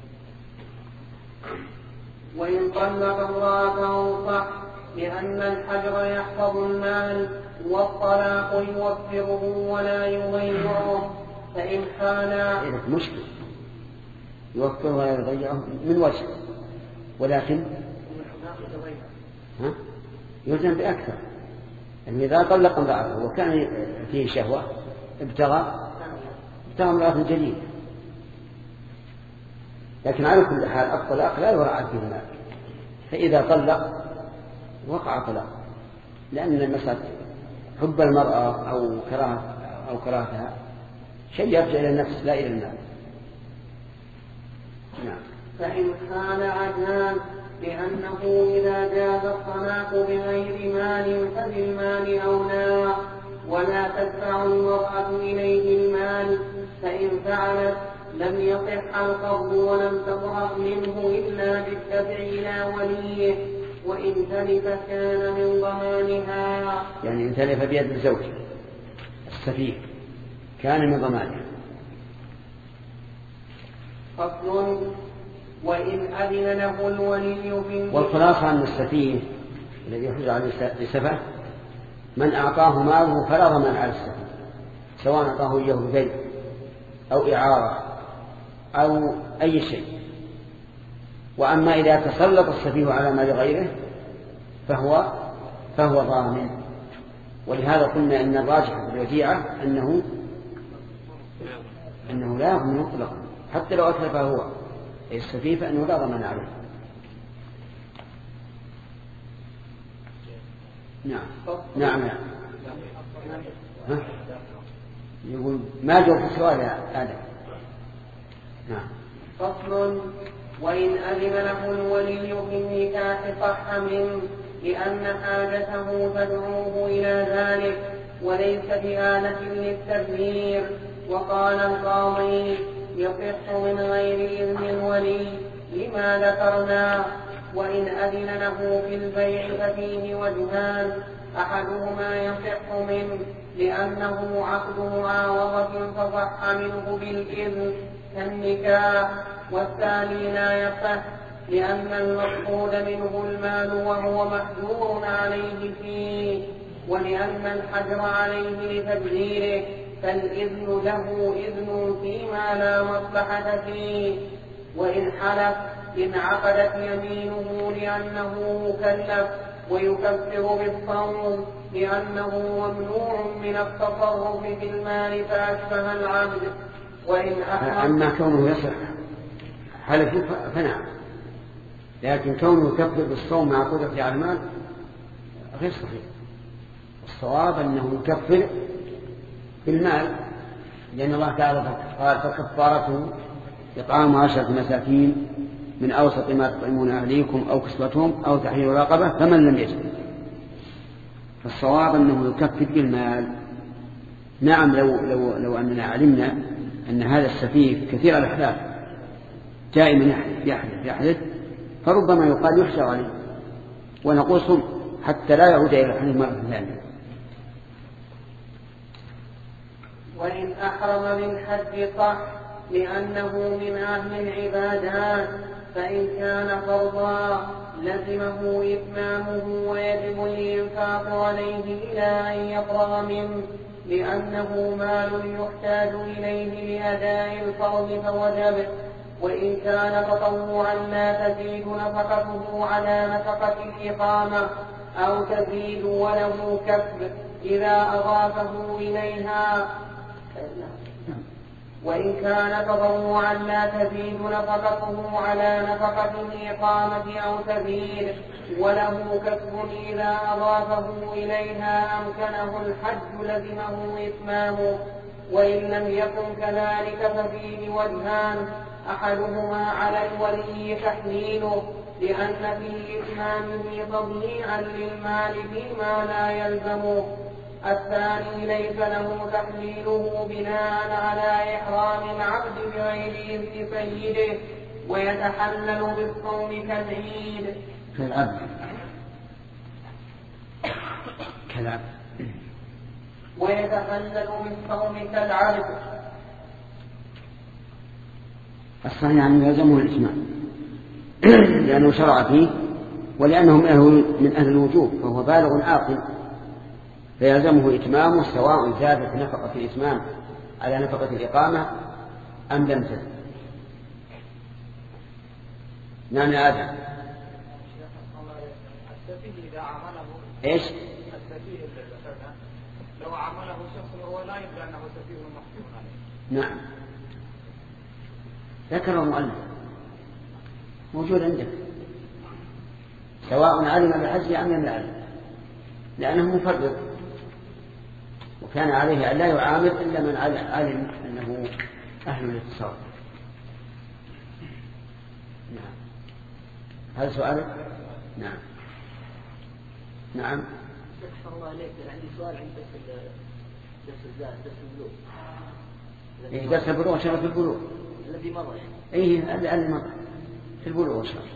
وإن طلق امرأته صح لأن الحجر يحفظ المال والطلاق يوفره ولا يضيعه. فإن حالا مشكلة يوفره ولا يضيعه من وجه، ولكن ها؟ يلزم بأكثر. يعني إذا طلق امرأته وكان فيه شهوة ابتغى ابتغى امرأة جديدة، لكن على كل حال الطلاق لا يراعى فيه المال. فإذا طلق وقع طلاق، لأن المسألة حب المرأة أو كراهة أو كراهتها شيء يرجع إلى النفس لا إلى المال. نعم. فإن كان عدنان لأنه إذا جاز الطلاق بغير مال فبالمال أولى، ولا تدفع المرأة إليه المال، فإن فعلت لم يصح القبض ولم تبرأ منه إلا بالدفع إلى وليه، وإن تلف كان من ضمانها. يعني إن تلف بيد الزوج السفيه كان من ضمانها. فصل. وإن أذن له الولي في والخلاصة أن السفيه الذي يحجر على السفه من أعطاه ماله فلا ضمان على السفيه، سواء أعطاه إياه بيع أو إعارة أو أي شيء. وأما إذا تسلط السفيه على مال غيره فهو فهو ضامن. ولهذا قلنا أن الراجح في الوديعة أنه أنه لا يضمن مطلقا حتى لو أتلفه هو السفيه فإنه لا ضمان عليه. نعم نعم نعم. ها؟ يقول ما جاء في السؤال يا آدم. نعم. فصل. وإن أذن له الولي في النكاح صح منه لأن حاجته تدعوه إلى ذلك وليس بآلة للتدبير. وقال القاضي يصح من غير إذن الولي لما ذكرنا. وإن أذن له في البيع ففيه وجهان، أحدهما يصح منه لأنه عقد معاوضة فصح منه بالإذن كالنكاح، والثاني لا يصح لأن المقصود منه المال وهو محجور عليه فيه، ولأن الحجر عليه لتبذيره فالإذن له إذن فيما لا مصلحة فيه. وإن حلف انعقدت يمينه لأنه مكلف ويكفر بالصوم لأنه ممنوع من التصرف في المال فأشبه العبد. وإن أما كونه يصح حلف فنعم، لكن كونه يكفر بالصوم مع قدرة على المال غير صحيح. الصواب أنه يكفر بالمال، لأن الله تعالى قال فكفارته إطعام عشرة مساكين من أوسط ما تطعمون أهليكم أو كسوتهم أو تحرير رقبة فمن لم يجد. فالصواب أنه يكفر بالمال. نعم لو, لو, لو أننا علمنا أن هذا السفيه كثير الأحلاف دائما يحلف يحلف يحلف فربما يقال يحشر عليه ونقول صم حتى لا يعود إلى الحلف مرة ثانية. وإن أحرم من حج صح لأنه من أهل العبادات، فإن كان فرضا لزمه إتمامه ويجب الإنفاق عليه إلى أن يفرغ منه، لأنه مال يحتاج إليه لأداء الفرض فوجب. وإن كان تطوعا لا تزيد نفقته على نفقة الإقامة أو تزيد وله كسب إذا أضافه إليها. وإن كان تطوعا لا تزيد نفقته على نفقة الإقامة أو تزيد وله كسب إذا أضافه إليها أمكنه الحج لزمه إتمامه. وإن لم يكن كذلك ففيه وجهان، أحدهما على الولي تحليله لأن في إتمامه تضييعا للمال فيما لا يلزمه. الثاني ليس له تحليله بناء على إحرام العبد بغير إذن سيده ويتحلل بالصوم كالعيد. كالعبد كالعبد ويتحلل بالصوم كالعبد. الصحيح أنه يلزمه الإتمام لأنه شرع فيه، ولأنه من أهل الوجوب فهو بالغ عاقل، فيلزمه إتمامه سواء زادت نفقة الإتمام على نفقة الإقامة أم لم تزد. نعم يا آدم. السفيه إذا عمله إيش؟ السفيه لو عمله شخص وهو لا يدري أنه سفيه محكوم عليه. نعم ذكر المؤلف موجود عندك، سواء علم بالحج أم لم يعلم، لأنه مفرط وكان عليه أن لا يعامل إلا من علم أنه أهل الاتصال. نعم هذا سؤالك؟ نعم نعم. شكرا الله عليك، عندي سؤال عن درس درس الزاد درس البلوغ. إيه درس البلوغ شرف البلوغ الذي مضى. إيه الذي مضى في البلوغ شرف.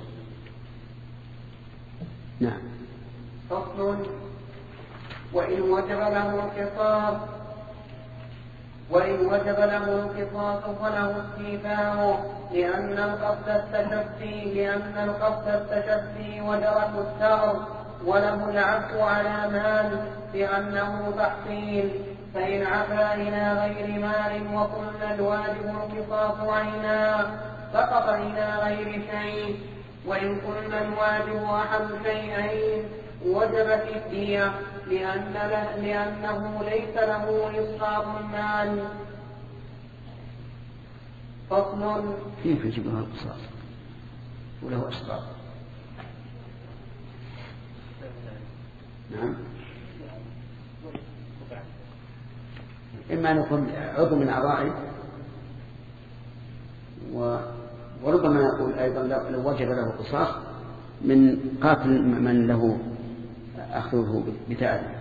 نعم. فصل. وإن وجب له القصاص وإن وجب له القصاص فله استيفاؤه، لأن القصد التشفي لأن القصد التشفي ودرك الثأر، وله العفو على مال لأنه تحصيل. فإن عفا إلى غير مال وقلنا الواجب القصاص عينا سقط إلى غير شيء، وإن قلنا الواجب أحد شيئين وجبت الدية لأن له لأنه ليس له إسقاط المال. فصل. كيف يجب له القصاص وله إسقاط؟ نعم. إما أن يكون عضو من أعضائه، وربما نقول أيضا لو وجب له القصاص من قاتل من له أخذه بتأذي.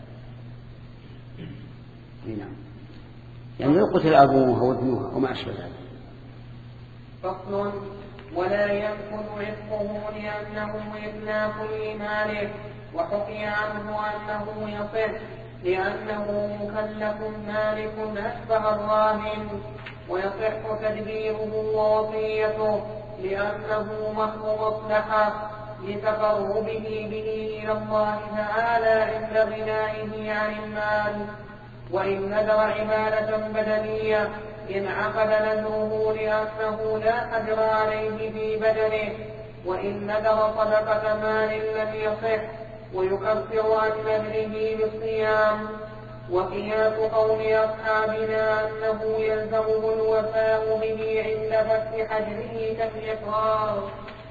نعم يعني لو قتل أبوه أو ابنه وما أشبه ذلك. فصل. ولا ينقض عتقه لأنه إتلاف لماله، وحكي عنه أنه يصح لأنه مكلف مالك أشبه الراهن، ويصح تدبيره ووصيته لأنه محض مصلحة لتقربه به إلى الله تعالى عند غنائه عن المال. وإن نذر عبادة بدنية انعقد نذره لأنه لا حجر عليه في بدنه، وإن نذر صدقة مال لم يصح ويكفر عن نذره بالصيام. وقياس قول أصحابنا أنه يلزمه الوفاء به عند فتح حجره كالإقرار.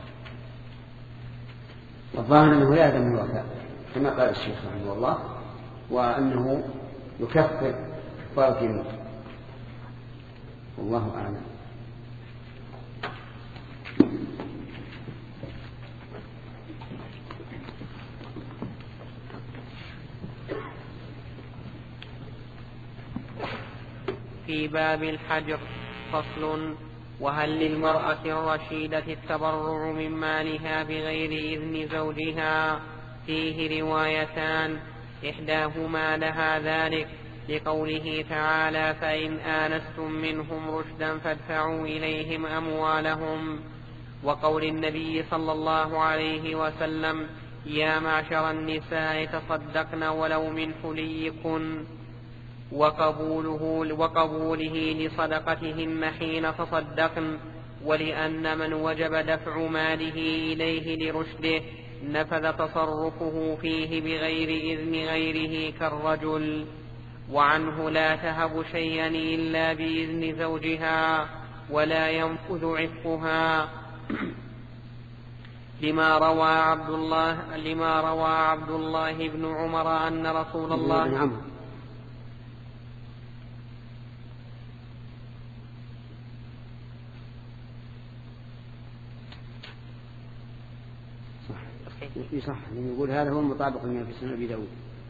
الظاهر أنه لا يلزم الوفاء كما قال الشيخ رحمه الله، وأنه يكفر فرض الموت، والله أعلم. في باب الحجر. فصل. وهل للمرأة الرشيدة التبرع من مالها بغير إذن زوجها؟ فيه روايتان، إحداهما لها ذلك لقوله تعالى فإن آنستم منهم رشدا فادفعوا إليهم أموالهم، وقول النبي صلى الله عليه وسلم يا معشر النساء تصدقن ولو من حليكن، وقبوله, وقبوله لصدقتهن حين تصدقن، ولأن من وجب دفع ماله إليه لرشده نفذ تصرفه فيه بغير إذن غيره كالرجل. وعنه لا تهب شيئا إلا بإذن زوجها ولا ينفذ عفها لما روى عبد الله لما روى عبد الله بن عمر أن رسول الله صح يقول هذا هو المطابق لما في سنن أبي داود.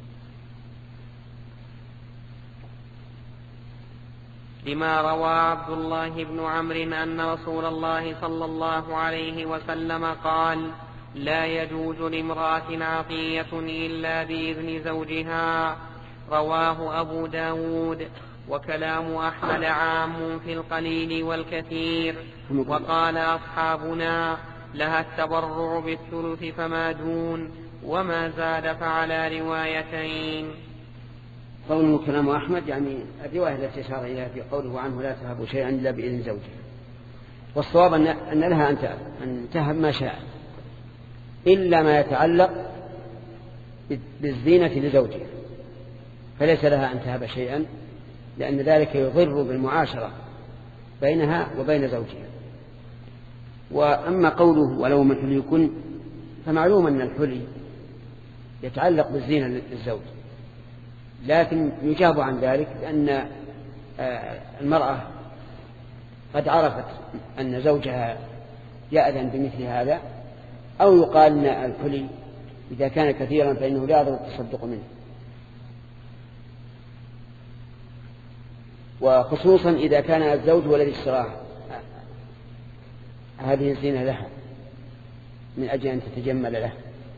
لما روى عبد الله بن عمرو أن رسول الله صلى الله عليه وسلم قال لا يجوز لامرأة عطية إلا بإذن زوجها، رواه أبو داود. وكلام أحمد عام في القليل والكثير، وقال أصحابنا لها التبرع بالثلث فما دون، وما زاد فعلى روايتين. قوله كلام أحمد يعني الرواية التي أشار إليها في قوله عنه لا تهب شيئا إلا بإذن زوجها، والصواب أن لها أن تهب ما شاء إلا ما يتعلق بالزينة لزوجها، فليس لها أن تهب شيئا لأن ذلك يضر بالمعاشرة بينها وبين زوجها. وأما قوله ولو من حليكن فمعلوم أن الحلي يتعلق بالزينة للزوج، لكن يجاب عن ذلك لأن المرأة قد عرفت أن زوجها يأذن بمثل هذا، أو يقال أن الحلي إذا كان كثيرا فإنه لا يضر التصدق منه، وخصوصا إذا كان الزوج هو الذي اشتراها هذه الزينة لها من أجل أن تتجمل له.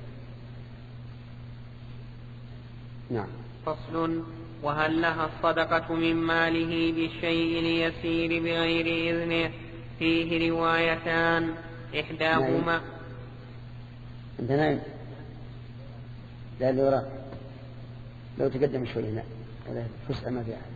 نعم. فصل. وهل لها الصدقة من ماله بالشيء اليسير بغير إذنه؟ فيه روايتان، إحداهما أنت نايم لا اللي وراء لو تقدم شوي هنا هذا فسأل ما فيها.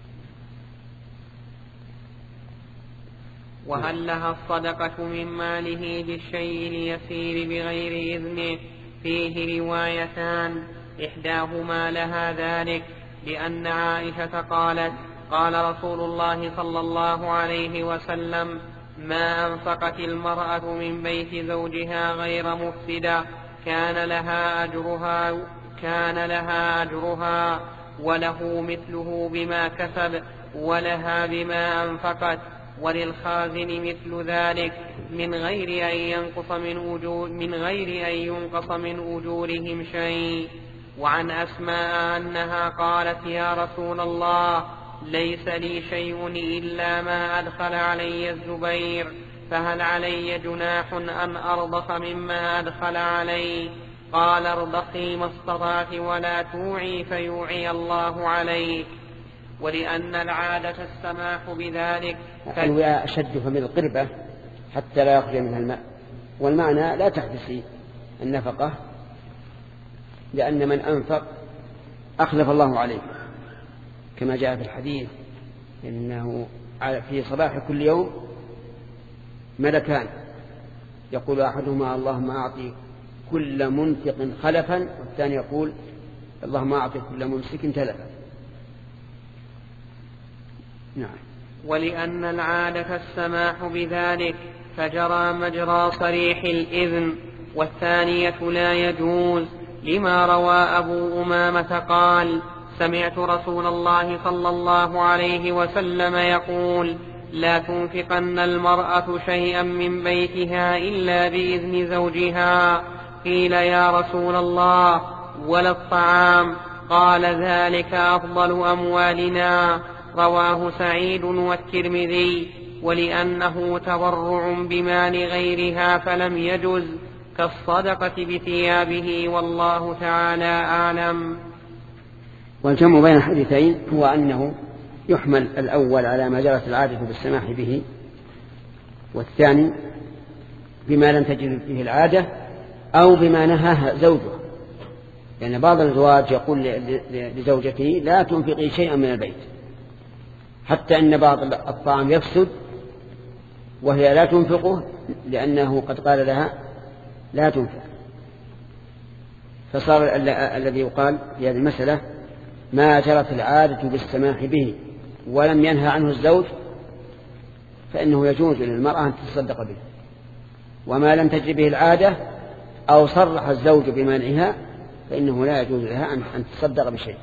وهل لها الصدقة من ماله بالشيء اليسير بغير إذنه؟ فيه روايتان، إحداهما لها ذلك لأن عائشة قالت قال رسول الله صلى الله عليه وسلم ما أنفقت المرأة من بيت زوجها غير مفسدة كان لها أجرها كان لها أجرها وله مثله بما كسب ولها بما أنفقت، وللخازن مثل ذلك من غير أن ينقص من أجور من غير أن ينقص من أجورهم شيء. وعن أسماء أنها قالت يا رسول الله ليس لي شيء إلا ما أدخل علي الزبير، فهل علي جناح أن أرضخ مما أدخل علي؟ قال ارضخي ما استطعت ولا توعي فيوعي الله عليك. ولأن العادة السماح بذلك الوعاء أشد فمن القربة حتى لا يخرج منها الماء، والمعنى لا تحبسي النفقة لأن من أنفق أخلف الله عليه، كما جاء في الحديث إنه في صباح كل يوم ملكان يقول أحدهما اللهم أعطي كل منفق خلفا، والثاني يقول اللهم أعطي كل ممسك تلفا. نعم. ولأن العادة السماح بذلك فجرى مجرى صريح الإذن، والثانية لا يجوز، لما روى أبو أمامة قال سمعت رسول الله صلى الله عليه وسلم يقول لا تنفقن المرأة شيئا من بيتها إلا بإذن زوجها. قيل يا رسول الله ولا الطعام؟ قال ذلك أفضل أموالنا. رواه سعيد والترمذي. ولأنه تبرع بمال غيرها فلم يجز كالصدقة بثيابه، والله تعالى أعلم. والجمع بين الحديثين هو أنه يحمل الأول على ما جرت العادة بالسماح به، والثاني بما لم تجد به العادة أو بما نهاها زوجه، لأن يعني بعض الزواج يقول لزوجته لا تنفقي شيئا من البيت، حتى أن بعض الطعام يفسد وهي لا تنفقه لأنه قد قال لها لا تنفق. فصار الذي يقال في هذه المسألة ما جرت العادة بالسماح به ولم ينهى عنه الزوج فإنه يجوز للمرأة أن تتصدق به، وما لم تجري به العادة أو صرح الزوج بمنعها فإنه لا يجوز لها أن تتصدق بشيء.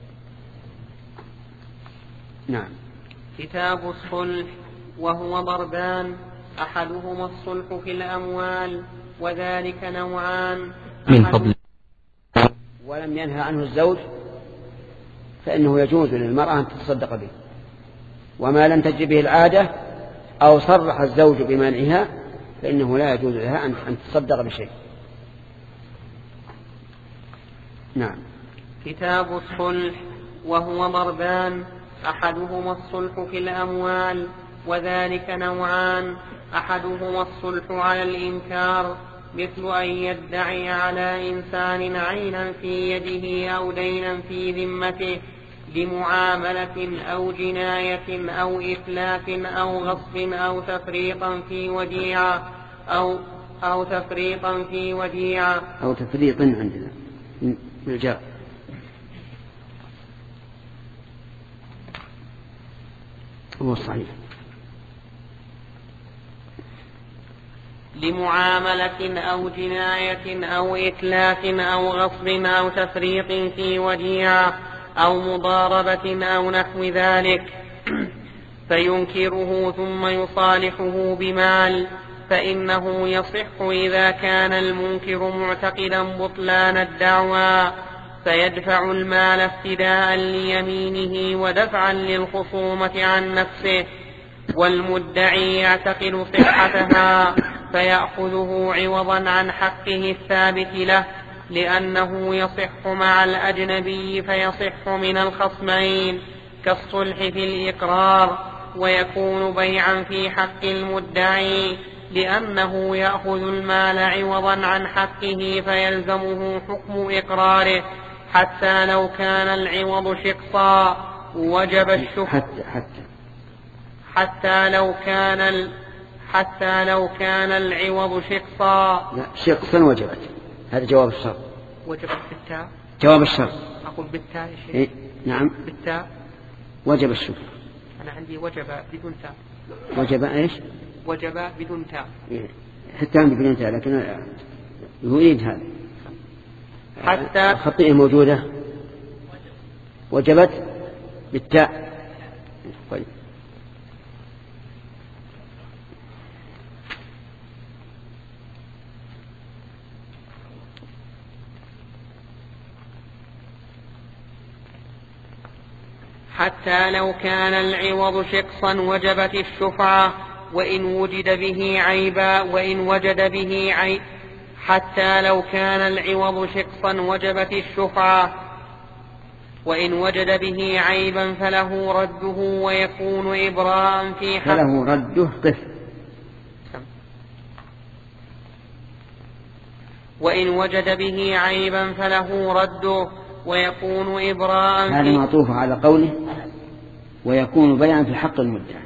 نعم. كتاب الصلح، وهو ضربان، أحدهما الصلح في الأموال، وذلك نوعان. من قبل ولم ينهى عنه الزوج فإنه يجوز للمرأة أن تتصدق به، وما لم تجري به العادة أو صرح الزوج بمنعها فإنه لا يجوز لها أن تتصدق بشيء. نعم. كتاب الصلح، وهو ضربان، أحدهما الصلح في الأموال، وذلك نوعان. أحدهما الصلح على الإنكار، مثل أن يدعي على إنسان عينا في يده أو دينا في ذمته لمعاملة أو جناية أو إتلاف أو غصب أو تفريطا في وديعة أو أو تفريطا في وديعة أو تفريط عندنا بالجاء. هو صحيح. لمعاملة أو جناية أو إتلاف أو غصب أو تفريط في وديعة أو مضاربة أو نحو ذلك فينكره ثم يصالحه بمال، فإنه يصح إذا كان المنكر معتقدا بطلان الدعوى، فيدفع المال افتداء ليمينه ودفعا للخصومة عن نفسه، والمدعي يعتقد صحتها فيأخذه عوضا عن حقه الثابت له، لأنه يصح مع الأجنبي فيصح من الخصمين كالصلح في الإقرار، ويكون بيعا في حق المدعي لأنه يأخذ المال عوضا عن حقه فيلزمه حكم إقراره، حتى لو كان العوض شقصا وجب الشكر حتى, حتى. حتى لو كان ال... حتى لو كان العوض شقصا. لا شقصا وجبت، هذا جواب الشرط. وجبت بالتاء. جواب الشرط. أقول بالتاء يا شيخ. إيه؟ نعم. بالتاء. وجب الشكر. أنا عندي وجب بدون تاء. وجب إيش؟ وجب بدون تاء. إيه؟ حتى عندي بدون تاء لكن يريد هذا. حتى الخطيئة موجودة. وجبت بالتاء. طيب. حتى لو كان العوض شقصا وجبت الشفعة وإن وجد به عيبا وإن وجد به عيب حتى لو كان العوض شقصا وجبت الشفعة وإن وجد به عيبا فله رده ويكون إبراء في حق فله رده قف وإن وجد به عيبا فله رده ويكون إبراء في هذا معطوف على قوله ويكون بيعا في حق المدعي.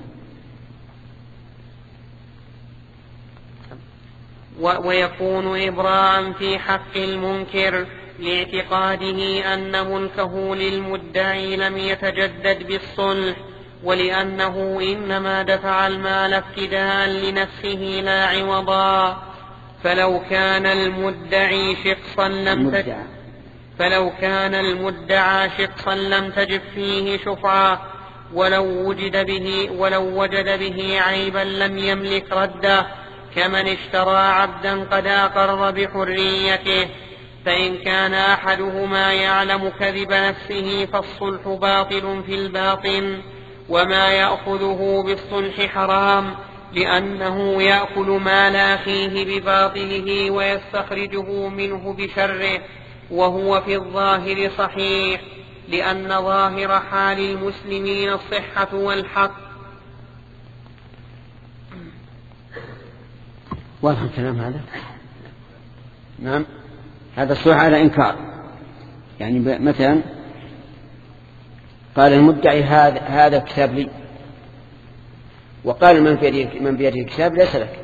ويكون إبراء في حق المنكر لاعتقاده أن ملكه للمدعي لم يتجدد بالصلح، ولأنه إنما دفع المال افتداء لنفسه لا عوضا. فلو كان المدعي شخصا لم تجد فلو كان المدعى شخصا لم تجب فيه شفعة ولو وجد به ولو وجد به عيبا لم يملك رده، كمن اشترى عبدا قد أقر بحريته. فإن كان أحدهما يعلم كذب نفسه فالصلح باطل في الباطن، وما يأخذه بالصلح حرام، لأنه يأكل مال أخيه بباطله ويستخرجه منه بشره، وهو في الظاهر صحيح. لأن ظاهر حال المسلمين الصحة والحق. واضح الكلام هذا؟ نعم. هذا الصلح على إنكار، يعني مثلا قال المدعي هذا هذا الكتاب لي، وقال من بيده من بيده الكتاب ليس لك،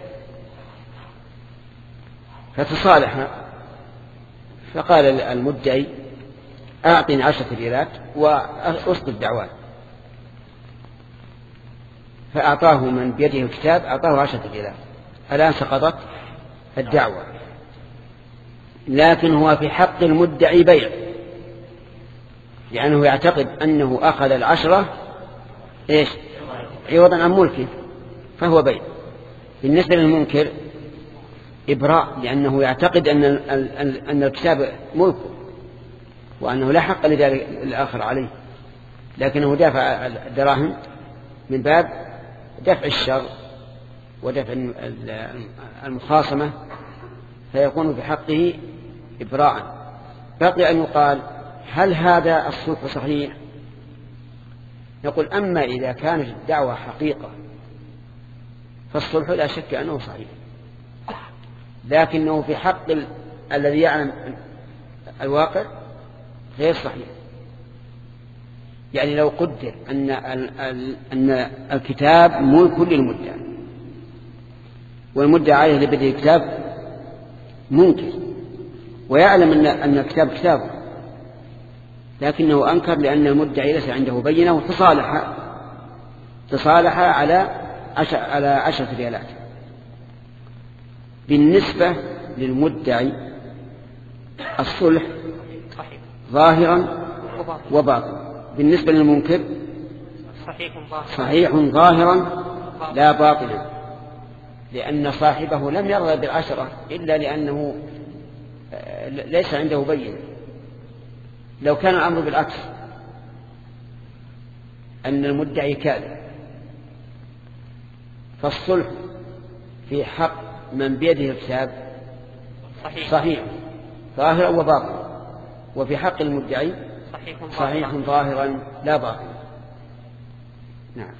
فتصالح، فقال المدعي أعطني عشرة ريالات وأسقط دعوان، فأعطاه من بيده الكتاب أعطاه عشرة ريالات، الآن سقطت الدعوة، لكن هو في حق المدعي بيع، لأنه يعتقد أنه أخذ العشرة إيش عوضا عن ملكه، فهو بيع. بالنسبة للمنكر إبراء، لأنه يعتقد أن أن الكتاب ملكه وأنه لا حق لذلك الآخر عليه، لكنه دافع الدراهم من باب دفع الشر ودفع المخاصمة، فيكون في حقه إبراء. بقي أن يقال هل هذا الصلح صحيح؟ نقول أما إذا كانت الدعوة حقيقة فالصلح لا شك أنه صحيح، لكنه في حق ال... الذي يعلم الواقع غير صحيح. يعني لو قدر أن, ال... ال... أن الكتاب ملك للمدعي، والمدعي عليه لبدء الكتاب منكر ويعلم أن, أن الكتاب كتابه، لكنه أنكر لأن المدعي ليس عنده بينة، وتصالح تصالح على عشر على عشرة ريالات. بالنسبة للمدعي الصلح ظاهرا وباطنا، بالنسبة للمنكر صحيح ظاهرا لا باطنا، لأن صاحبه لم يرضى بالعشرة إلا لأنه ليس عنده بينة. لو كان الأمر بالعكس، أن المدعي كاذب، فالصلح في حق من بيده الكتاب صحيح, صحيح ظاهرا وباطنا، وفي حق المدعي صحيح, صحيح ظاهرا لا باطنا. نعم.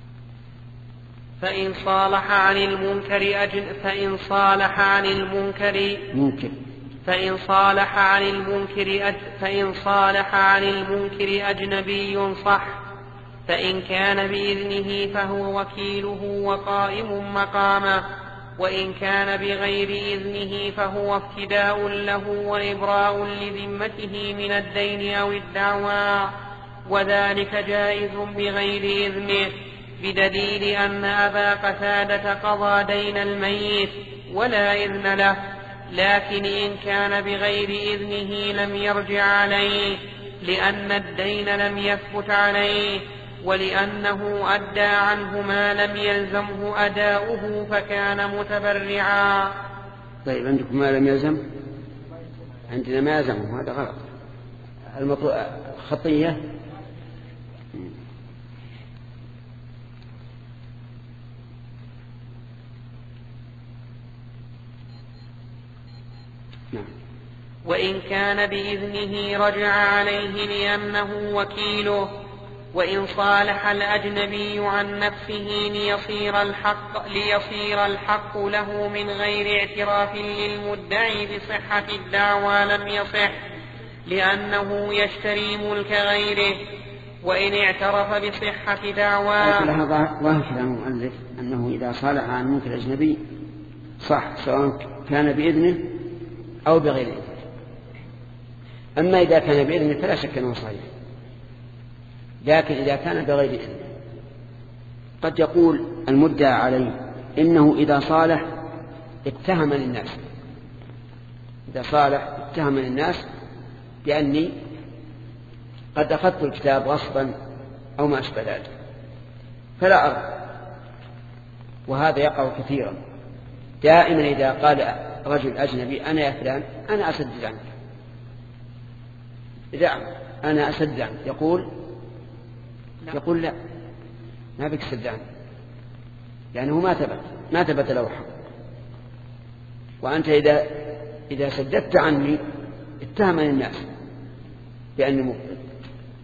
فإن صالح عن المنكر أجن فإن صالح عن المنكر منكر فإن صالح عن المنكر أج... فإن صالح عن المنكر أجنبي صح، فإن كان بإذنه فهو وكيله وقائم مقامه، وإن كان بغير إذنه فهو افتداء له وإبراء لذمته من الدين أو الدعوى، وذلك جائز بغير إذنه، بدليل أن أبا قتادة قضى دين الميت ولا إذن له، لكن إن كان بغير إذنه لم يرجع عليه، لأن الدين لم يثبت عليه، ولأنه أدى عنه ما لم يلزمه أداؤه فكان متبرعا. طيب عندكم ما لم يلزم، عندنا ما يلزمه، هذا غلط. المطلوب خطية نعم. وإن كان بإذنه رجع عليه لأنه وكيله، وإن صالح الأجنبي عن نفسه ليصير الحق, ليصير الحق له من غير اعتراف للمدعي بصحة الدعوى لم يصح، لأنه يشتري ملك غيره، وإن اعترف بصحة دعواه. ظاهر كلام المؤلف أنه إذا صالح عن ملك الأجنبي صح، سواء كان بإذنه أو بغير إذنه. أما إذا كان بإذنه فلا شك أنه صحيح، لكن إذا كان بغير إذنه قد يقول المدعى عليه إنه إذا صالح اتهم للناس، إذا صالح اتهم للناس بأني قد أخذت الكتاب غصبا أو ما أشبه ذلك، فلا أرى. وهذا يقع كثيرا. دائما إذا قال رجل أجنبي أنا يا فلان أنا أسدد عنك، إذا أنا أسدد عنك، يقول لا. يقول لا ما بك سد عنك، لأنه ما ثبت ما ثبت له حق. وأنت إذا إذا سددت عني اتهمني الناس بأني مبطل،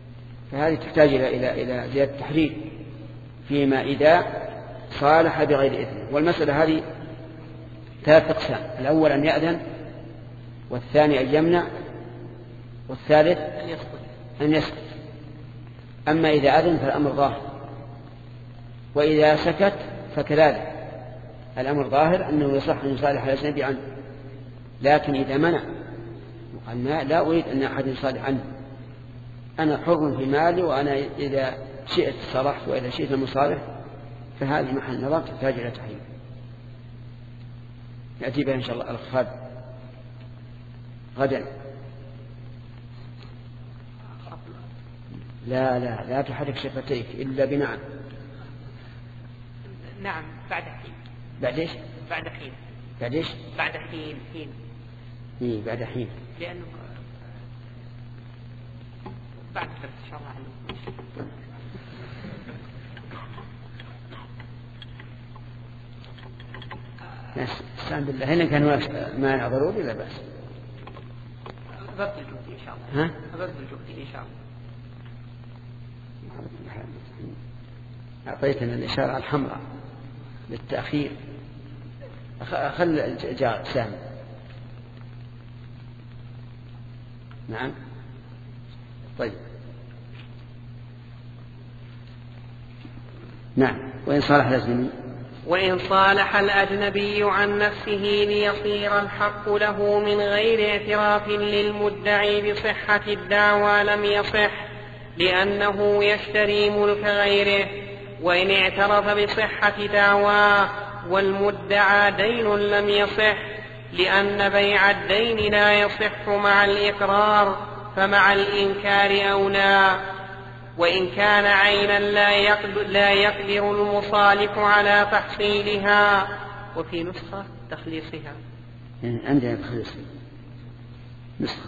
فهذه تحتاج إلى إلى إلى زيادة تحرير فيما إذا صالح بغير إذن. والمسألة هذه ثلاث أقسام: الأول أن يأذن، والثاني أن يمنع، والثالث أن يسكت. أما إذا أذن فالأمر ظاهر، وإذا سكت فكذلك الأمر ظاهر أنه يصح أن يصالح الأجنبي عنه. لكن إذا منع وقال لا أريد أن أحد يصالح عنه، أنا حر في مالي وأنا إذا شئت صالحت وإذا شئت المصالح، فهذه محل نظر تحتاج إلى تحريم. يأتي بها إن شاء الله الخاد غدا. لا لا لا تحرك شفتيك إلا بنعم. نعم بعد حين. بعد إيش؟ بعد حين. بعد إيش؟ بعد حين. حين. إيه بعد حين. لأنه بعد إن شاء الله. استعن بالله. هنا كان مانع ضروري لا بأس. أبذل جهدي إن شاء الله. ها؟ أبذل جهدي إن شاء الله. أعطيتنا الإشارة الحمراء للتأخير. خل جاء سام. نعم. طيب. نعم. وإن صالح الأجنبي وإن صالح الأجنبي عن نفسه ليصير الحق له من غير اعتراف للمدعي بصحة الدعوى لم يصح، لأنه يشتري ملك غيره. وإن اعترف بصحة دعواه والمدعى دين لم يصح، لأن بيع الدين لا يصح مع الإقرار، فمع الإنكار أولى. وإن كان عينا لا يقدر المصالح على تحصيلها. وفي نسخة تخليصها. عندنا تخليص نسخة.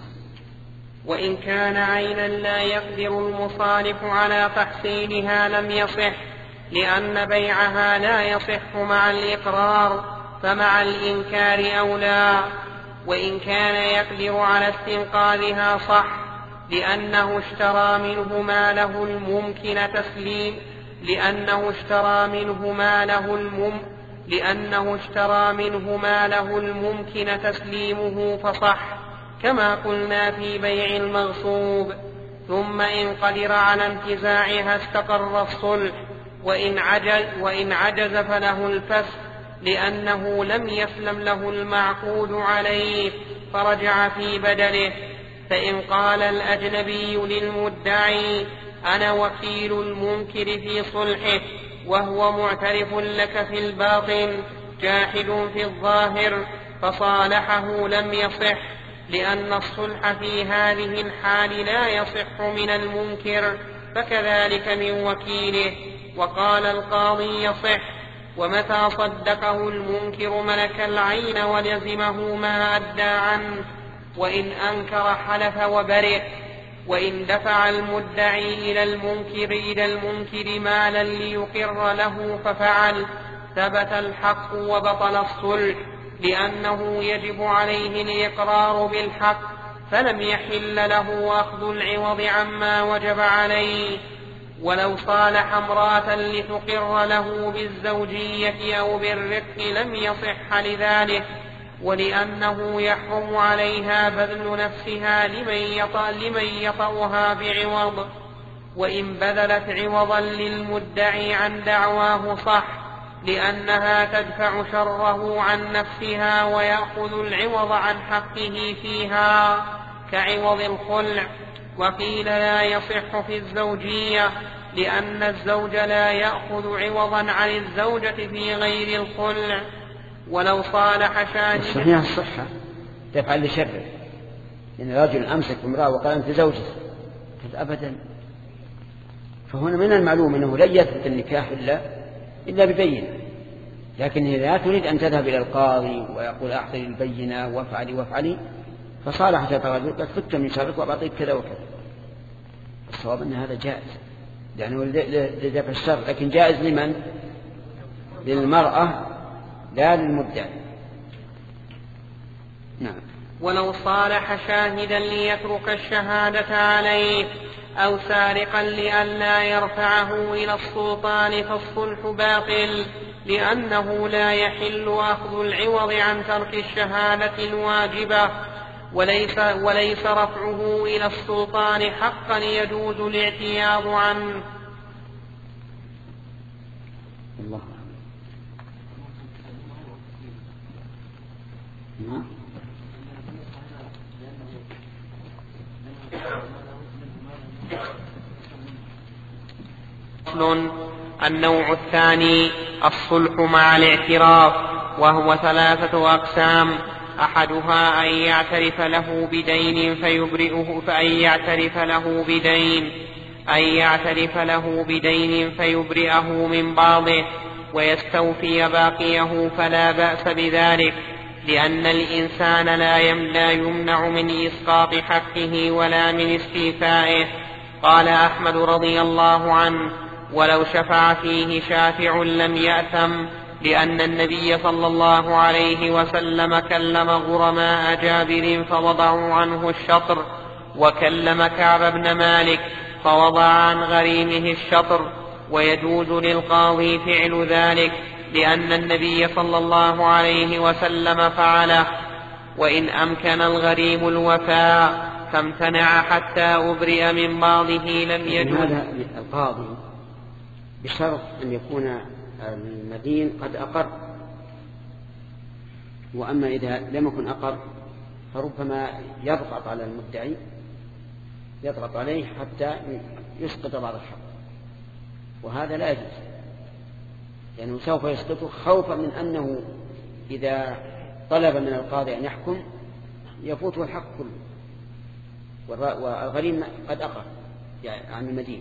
وإن كان عينا لا يقدر المصالح على تحصيلها لم يصح، لأن بيعها لا يصح مع الإقرار، فمع الإنكار أولى. وإن كان يقدر على استنقاذها صح، لأنه اشترى منه ما له الممكن تسليم لأنه اشترى منه ما له المم لأنه اشترى منه ما له الممكن تسليمه فصح، كما قلنا في بيع المغصوب. ثم إن قدر على انتزاعها استقر الصلح، وإن عجز, وإن عجز فله الفسخ، لأنه لم يسلم له المعقود عليه فرجع في بدله. فإن قال الأجنبي للمدعي أنا وكيل المنكر في صلحه، وهو معترف لك في الباطن جاحد في الظاهر، فصالحه لم يصح، لأن الصلح في هذه الحال لا يصح من المنكر، فكذلك من وكيله. وقال القاضي يصح، ومتى صدقه المنكر ملك العين ولزمه ما أدى عنه، وإن أنكر حلف وبرئ. وإن دفع المدعي إلى المنكر إلى المنكر مالا ليقر له ففعل، ثبت الحق وبطل الصلح، لأنه يجب عليه الإقرار بالحق، فلم يحل له أخذ العوض عما وجب عليه. ولو صالح امرأة لتقر له بالزوجية أو بالرفق لم يصح لذلك، ولأنه يحرم عليها بذل نفسها لمن يطأ لمن يطأها بعوض. وإن بذلت عوضا للمدعي عن دعواه صح، لأنها تدفع شره عن نفسها ويأخذ العوض عن حقه فيها، كعوض الخلع. وقيل لا يصح في الزوجية، لأن الزوج لا يأخذ عوضا عن الزوجة في غير الخلع. ولو صالح شاهدا صحيح الصحة تفعل لشره، يعني رجل أمسك امرأة وقال أنت زوجتي، أبدا. فهنا من المعلوم أنه لن يثبت النكاح إلا إلا ببينة. لكن إذا لا تريد أن تذهب إلى القاضي ويقول أعطي البينة وافعلي وافعلي، فصالحت الرجل قد فت من شرك وأعطيك كذا وكذا. الصواب أن هذا جائز لأنه لدفع الشر، لكن جائز لمن؟ للمرأة لا للمدعي. نعم. ولو صالح شاهدا ليترك الشهادة عليه، أو سارقا لئلا يرفعه إلى السلطان فالصلح باطل، لأنه لا يحل أخذ العوض عن ترك الشهادة الواجبة، وليس, وليس رفعه إلى السلطان حقا يجوز الاعتياض عنه. الله. فصل. النوع الثاني الصلح مع الاعتراف، وهو ثلاثة أقسام: أحدها أن يعترف له بدين فيبرئه فأن يعترف له بدين أن يعترف له بدين فيبرئه من بعضه ويستوفي باقيه فلا بأس بذلك، لأن الإنسان لا يمنع من إسقاط حقه ولا من استيفائه. قال أحمد رضي الله عنه: ولو شفع فيه شافع لم يأثم، لأن النبي صلى الله عليه وسلم كلم غرماء جابر فوضعوا عنه الشطر، وكلم كعب بن مالك فوضع عن غريمه الشطر، ويجوز للقاضي فعل ذلك لأن النبي صلى الله عليه وسلم فعله. وإن أمكن الغريم الوفاء فامتنع حتى أبرئ من بعضه لم يجوز. هذا القاضي بشرط أن يكون المدين قد أقر، وأما إذا لم يكن أقر فربما يضغط على المدعي يضغط عليه حتى يسقط بعض الحق، وهذا لا يجوز، لأنه يعني سوف يسقطه خوفا من أنه إذا طلب من القاضي أن يحكم يفوته الحق كله، والغريم قد أقر يعني عن المدين.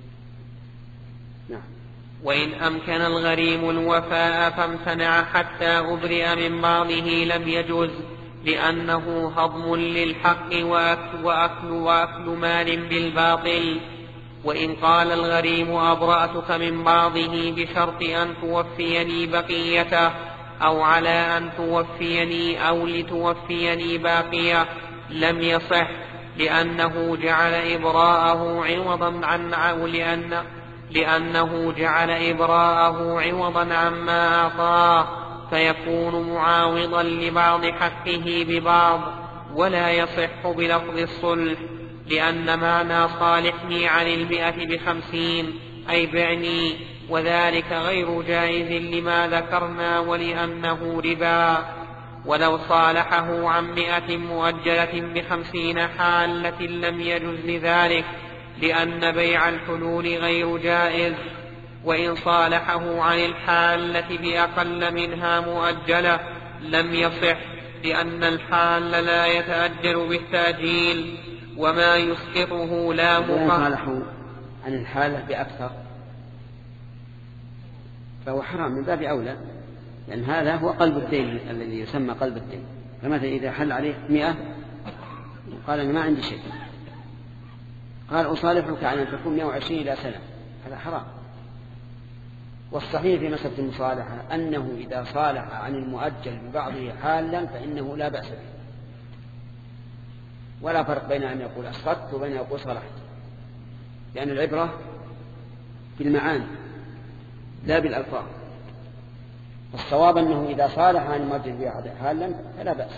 نعم. وإن أمكن الغريم الوفاء فامتنع حتى أبرئ من بعضه لم يجوز، لأنه هضم للحق وأكل, وأكل, وأكل مال بالباطل. وإن قال الغريم أبرأتك من بعضه بشرط أن توفيني بقيته، أو على أن توفيني أو لتوفيني باقية، لم يصح، لأنه جعل إبراءه عوضا عن أو لأن لأنه جعل إبراءه عوضا عما أعطاه، فيكون معاوضا لبعض حقه ببعض، ولا يصح بلفظ الصلح، لأن معنى صالحني عن المئة بخمسين أي بعني، وذلك غير جائز لما ذكرنا ولأنه ربا. ولو صالحه عن مئة مؤجلة بخمسين حالة لم يجز لذلك، لأن بيع الحلول غير جائز. وإن صالحه عن الحالة بأقل منها مؤجلة لم يصح، لأن الحال لا يتأجل بالتأجيل، وما يسقطه لا مقام. صالحه عن الحالة بأكثر فهو حرام من باب أولى، لأن هذا هو قلب الدين الذي يسمى قلب الدين. فمثلا إذا حل عليه مئة قال أنا ما عندي شيء، قال أصالحك على أن تكون مئة وعشرين إلى سنة، هذا حرام. والصحيح في مسألة المصالحة أنه إذا صالح عن المؤجل ببعضه حالا فإنه لا بأس به، ولا فرق بين أن يقول أسقطت وبين أن يقول صالحت، لأن العبرة بالمعاني لا بالألفاظ. الصواب أنه إذا صالح عن المؤجل ببعضه حالا فلا بأس.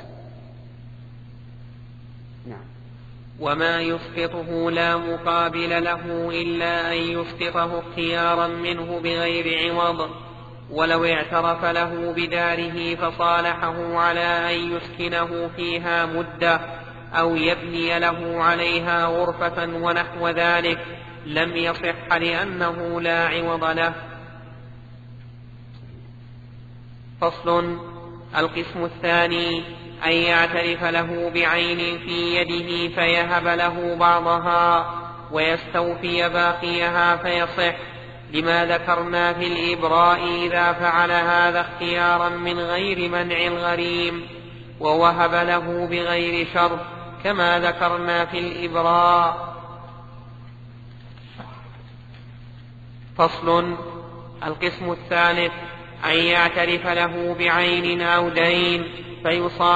نعم. وما يسقطه لا مقابل له إلا أن يسقطه اختيارا منه بغير عوض. ولو اعترف له بداره فصالحه على أن يسكنه فيها مدة أو يبني له عليها غرفة ونحو ذلك لم يصح، لأنه لا عوض له. فصل. القسم الثاني أن يعترف له بعين في يده فيهب له بعضها ويستوفي باقيها فيصح، لما ذكرنا في الإبراء إذا فعل هذا اختيارا من غير منع الغريم ووهب له بغير شرط، كما ذكرنا في الإبراء. فصل. القسم الثالث أن يعترف له بعين أو دين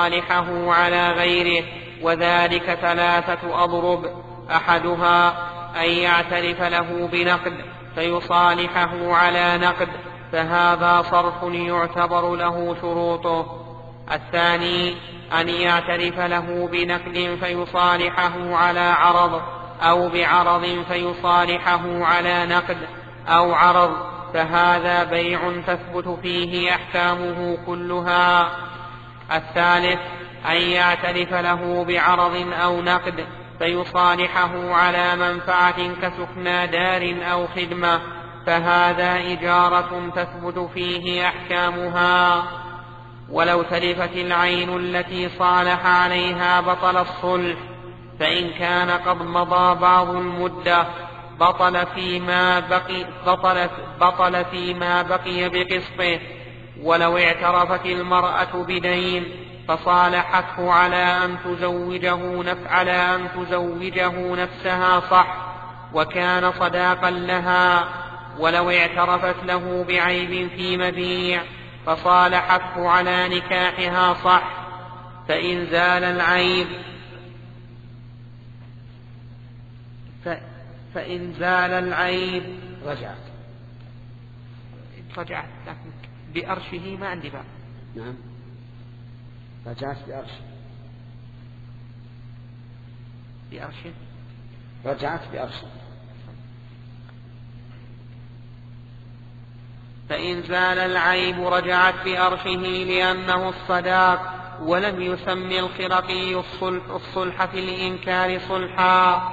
فيصالحه على غيره، وذلك ثلاثة أضرب: أحدها أن يعترف له بنقد فيصالحه على نقد، فهذا صرف يعتبر له شروطه. الثاني أن يعترف له بنقد فيصالحه على عرض، أو بعرض فيصالحه على نقد أو عرض، فهذا بيع تثبت فيه أحكامه كلها. الثالث أن يعترف له بعرض أو نقد فيصالحه على منفعة كسكنى دار أو خدمة، فهذا إجارة تثبت فيه أحكامها. ولو تلفت العين التي صالح عليها بطل الصلح، فإن كان قد مضى بعض المدة بطل فيما بقي, بطل بطل فيما بقي بقسطه. ولو اعترفت المرأة بدين فصالحته على أن تزوجه نف على أن تزوجه نفسها صح، وكان صداقا لها. ولو اعترفت له بعيب في مبيع فصالحته على نكاحها صح، فإن زال العيب ف... فإن زال العيب رجعت رجعت لكن بأرشه ما عندي بقى. نعم رجعت بأرشه بأرشه رجعت بأرشه فإن زال العيب رجعت بأرشه لأنه الصداق، ولم يسمي الخرقي الصلح, الصلح في الإنكار صلحا.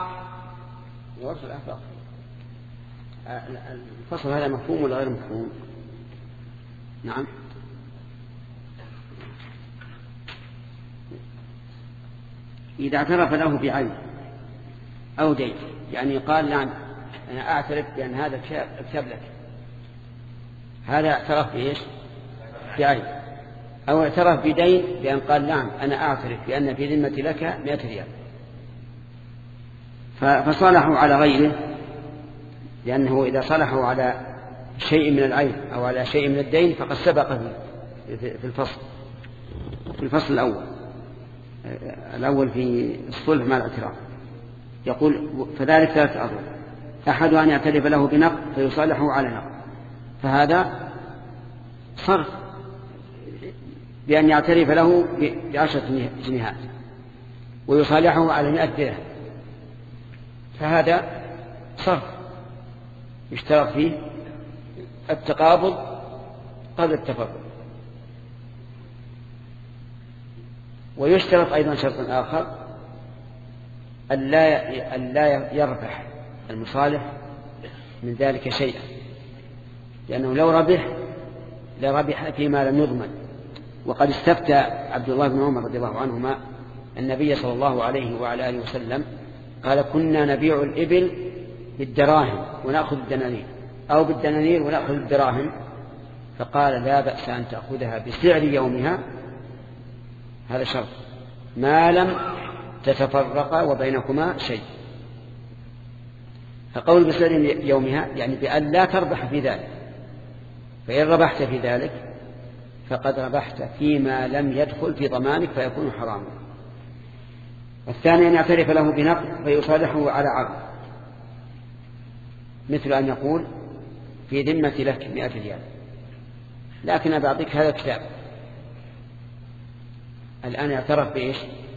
الفصل هذا مفهوم ولا غير مفهوم؟ نعم إذا اعترف له بعيب أو دين، يعني قال نعم أنا أعترف بأن هذا كتاب لك، هذا اعترف بإيش؟ بعيب. أو اعترف بدين بأن قال نعم أنا أعترف بأن في ذمتي لك مئة ريال، فصالحوا على غيره، لأنه إذا صالحوا على شيء من العيب أو على شيء من الدين فقد سبق في الفصل في الفصل الأول الأول في الصلح مع الاعتراف. يقول فذلك ثلاث أضرب: أحد أن يعترف له بنقد فيصالحه على نقد، فهذا صرف بأن يعترف له بعشرة جنيهات ويصالحه على مئة درهم، فهذا صرف يشترط فيه التقابض قبل التفرق. ويشترط أيضا شرط آخر: ألا يربح المصالح من ذلك شيئا، لأنه لو ربح لربح فيما لم يضمن. وقد استفتى عبد الله بن عمر رضي الله عنهما النبي صلى الله عليه وعلى آله وسلم، قال: كنا نبيع الإبل بالدراهم ونأخذ الدنانير، أو بالدنانير ونأخذ الدراهم، فقال: لا بأس أن تأخذها بسعر يومها، هذا شرط ما لم تتفرق وبينكما شيء. فقول بسعر يومها يعني بأن لا تربح في ذلك، فإن ربحت في ذلك فقد ربحت فيما لم يدخل في ضمانك فيكون حراما. الثاني أن يعترف له بنقد فيصالحه على عرض، مثل أن يقول: في ذمتي لك مئة ريال لكن أبى أعطيك هذا الكتاب. الآن اعترف بإيش؟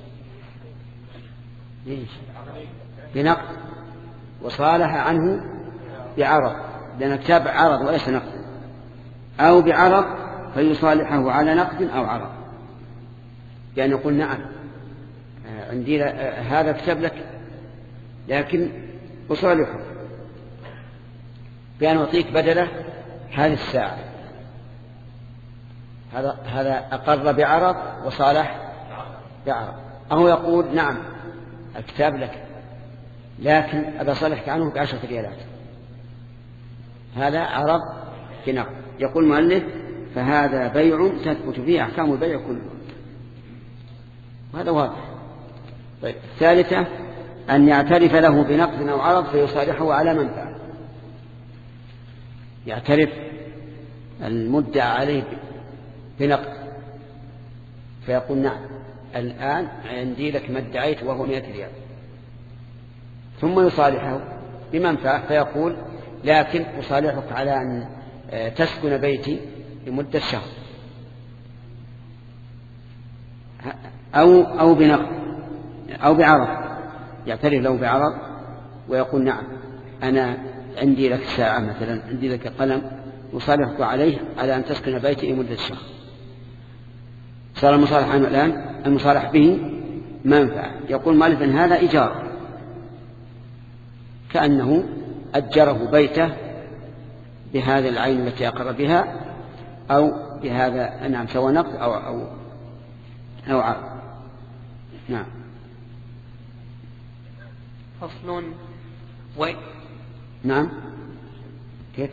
بنقد وصالح عنه بعرض، لأن الكتاب عرض وليس نقد، أو بعرض فيصالحه على نقد أو عرض، لأن يقول: نعم عندي هذا الكتاب لك لكن أصالحه بأن أعطيك بدله هذه الساعة. هذا هذا أقر بعرض وصالح بعرض. أو يقول: نعم الكتاب لك لكن أبى أصالحك عنه بعشرة ريالات، هذا عرض بنقد. يقول المؤلف: فهذا بيع تثبت فيه أحكام البيع كله، وهذا واضح. طيب، الثالثة أن يعترف له بنقد أو عرض فيصالحه على منفعة. يعترف المدعى عليه بنقد فيقول: نعم الآن عندي لك ما ادعيت وهو مئة ريال، ثم يصالحه بمنفعة، فيقول لكن أصالحك على أن تسكن بيتي لمدة شهر أو أو بنقد أو بعرض، يعترف له بعرض ويقول نعم أنا عندي لك ساعة مثلا، عندي لك قلم أصالحك عليه على أن تسكن بيتي لمدة شهر. صار المصالح عنه الآن المصالح به منفعة. يقول مالك هذا إيجار، كأنه أجره بيته بهذه العين التي أقر بها أو بهذا نعم سوى نقد أو أو أو عرض. نعم. فصل و... نعم كيف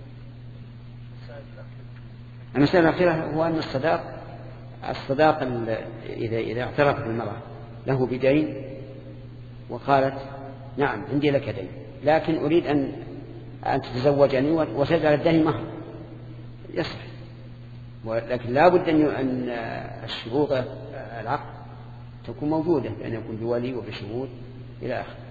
المسألة الأخيرة هو أن الصداق الصداق إذا إذا اعترفت المرأة له بدين وقالت نعم عندي لك دين لكن أريد أن أن تتزوجني وتجعل الدين مهر يصح، ولكن لا بد أن الشروط العقد تكون موجودة، بأن يكون بولي وبشهود إلى آخره.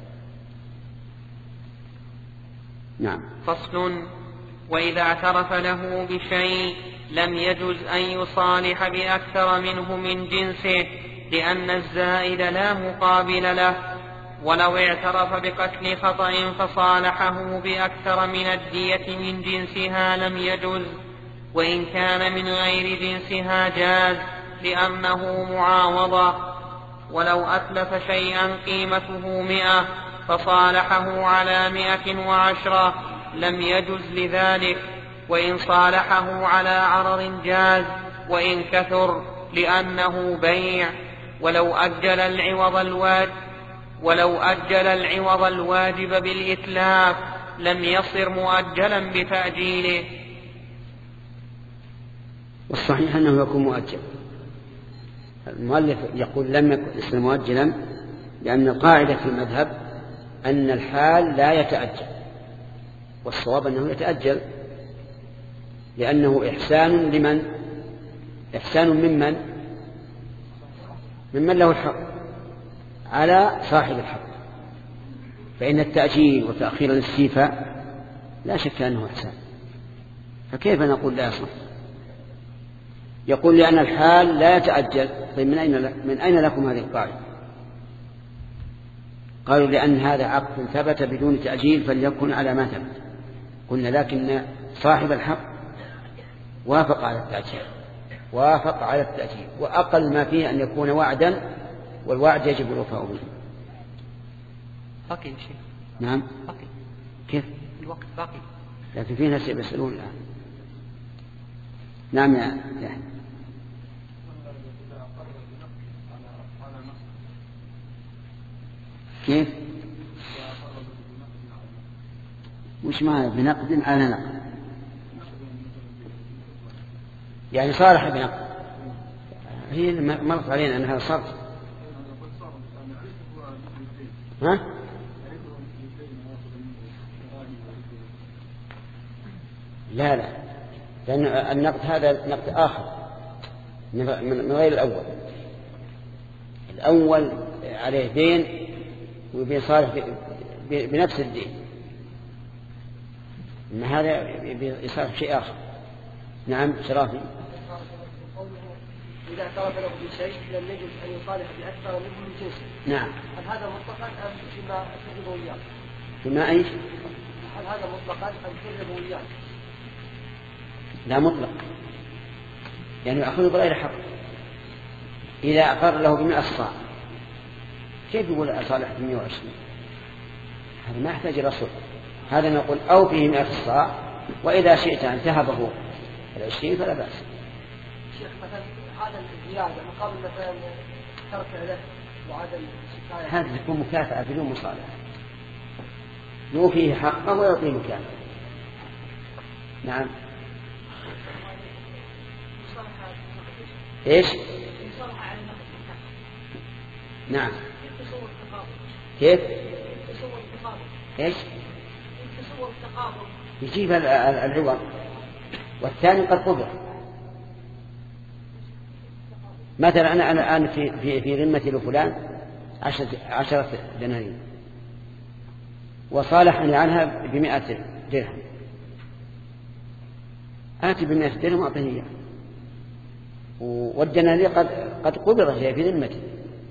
نعم. فصل وإذا اعترف له بشيء لم يجز أن يصالح بأكثر منه من جنسه، لأن الزائد لا مقابل له. ولو اعترف بقتل خطأ فصالحه بأكثر من الدية من جنسها لم يجز، وإن كان من غير جنسها جاز لأنه معاوضة. ولو أتلف شيئا قيمته مئة فصالحه على مئة وعشرة لم يجز لذلك، وإن صالحه على عرض جاز وإن كثر لأنه بيع. ولو أجل العوض الواجب ولو أجل العوض الواجب بالإتلاف لم يصر مؤجلا بتأجيله. والصحيح أنه يكون مؤجل. المؤلف يقول لم يكن مؤجلا لأن القاعدة في المذهب أن الحال لا يتأجل، والصواب أنه يتأجل، لأنه إحسان لمن إحسان ممن ممن له الحق على صاحب الحق، فإن التأجيل وتأخير الاستيفاء لا شك أنه إحسان، فكيف نقول لا يصح؟ يقول لأن الحال لا يتأجل. طيب من أين من أين لكم هذه القاعدة؟ قالوا لأن هذا عقد ثبت بدون تأجيل فليكن على ما ثبت. قلنا لكن صاحب الحق وافق على التأجيل وافق على التأجيل وأقل ما فيه أن يكون وعدا، والوعد يجب الوفاء به. باقي شيء. نعم باقي. كيف الوقت باقي، لكن في ناس يسألون الآن. نعم يا يحيى. كيف وش معنى بنقد على نقد؟ يعني صالح بنقد، هي مرت علينا أنها صرف. ها؟ لا لا، لأن النقد هذا نقد آخر من غير الأول. الأول عليه دين ويبين صالح بنفس الدين، إن هذا يصالح شيء آخر. نعم شرافي. إذا اعترف له بشيء لم يجوز أن يصالح بأكثر منه من جنسه. نعم. هل هذا مطلقا أم فيما تجربه إياه؟ فيما أيش؟ هل هذا مطلقا أم تجربه إياه؟ لا مطلق، يعني يأخذه بغير حق. إذا أقر له بمئة صاع كيف يقول أصالح بمئة وعشرين؟ هذا ما يحتاج الرسول. هذا نقول أو فيه مئة صاع، وإذا شئت أن تهبه العشرين فلا بأس. شيخ مثلا هذا الزيادة مقابل مثلا ترك له وعدم الشكاية، هذا تكون مكافأة بدون مصالحة، يوفيه حقه ويعطيه مكافأة. نعم. إيش؟ نعم. كيف؟ إيش؟ يجيب العوض والثاني قد قبل. مثلا أنا أنا الآن في في في ذمتي لفلان عشرة عشرة دنانير، وصالحني عنها بمئة درهم، آتي بمئة درهم وأعطيه إياه، والدنانير قد قد قبضت هي في ذمته.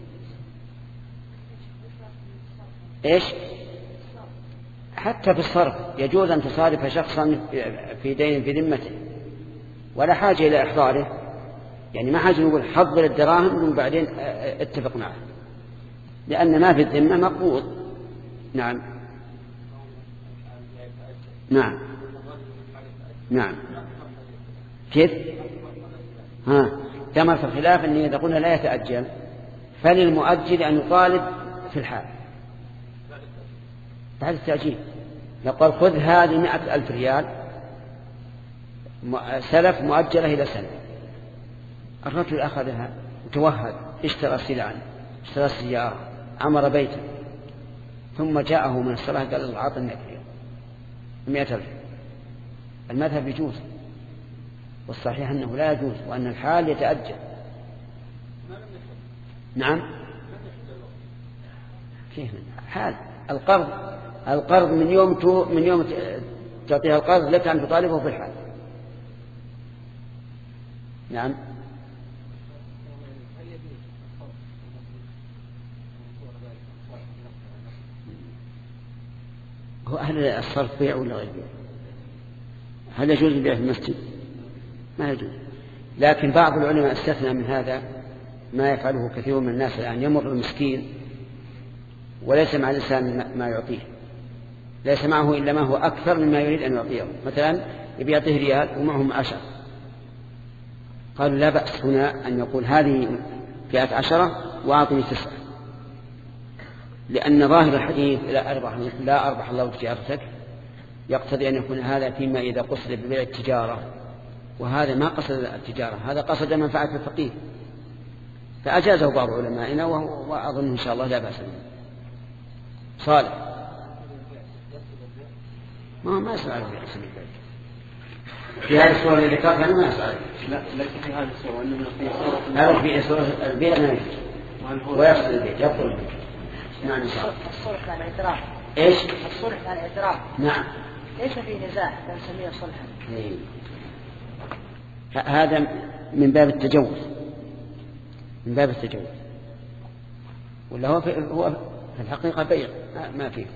إيش؟ حتى في الصرف يجوز أن تصارف شخصا في دين في ذمته ولا حاجة إلى إحضاره، يعني ما حاجة نقول حضر الدراهم ثم بعدين اتفق معه، لأن ما في الذمة مقبوض. نعم نعم نعم. كيف؟ ها ثمرة الخلاف أن إذا قلنا لا يتأجل فللمؤجل أن يطالب في الحال بعد التأجيل. يقول خذ هذه مئة ألف ريال سلف مؤجلة إلى سنة، الرجل أخذها وتوهد، اشترى سلعا، اشترى سيارة، عمر بيتا، ثم جاءه من الصلاة قال له أعطني مئة ريال مئة ألف. المذهب يجوز، والصحيح أنه لا يجوز، وأن الحال يتأجل. نعم كيف حال القرض؟ القرض من يوم تو من يوم تعطيها القرض لك أن تطالبه في الحال. نعم هو هل الصرف بيع ولا غير بيع؟ هل يجوز البيع في المسجد؟ ما يجوز، لكن بعض العلماء استثنى من هذا ما يفعله كثير من الناس الآن. يمر المسكين وليس مع الإنسان ما يعطيه، ليس معه إلا ما هو أكثر مما يريد أن يعطيه، مثلا يبي يعطيه ريال ومعهم عشر، قالوا لا بأس هنا أن يقول هذه فئة عشرة وأعطني تسعة، لأن ظاهر الحديث لا أربح, لا أربح الله تجارتك يقتضي أن يكون هذا فيما إذا قصد ببيع التجارة، وهذا ما قصد التجارة، هذا قصد منفعة الفقير، فأجازه بعض علمائنا وأظن إن شاء الله لا بأس به. صالح ما ما يسأل في قسم البيت في هذه الصورة اللي ذكرتها ما يسأل. لا ليس في هذه الصورة، إنما في صورة هذا في صورة البيت ما يجوز ويقصد البيت يقصد البيت. نعم الصلح على الاعتراف. إيش؟ الصلح على الاعتراف. نعم ليس فيه نزاع فنسميه صلحا. إيه. هذا من باب التجوز، من باب التجوز، ولا هو في هو في الحقيقة بيع ما فيه.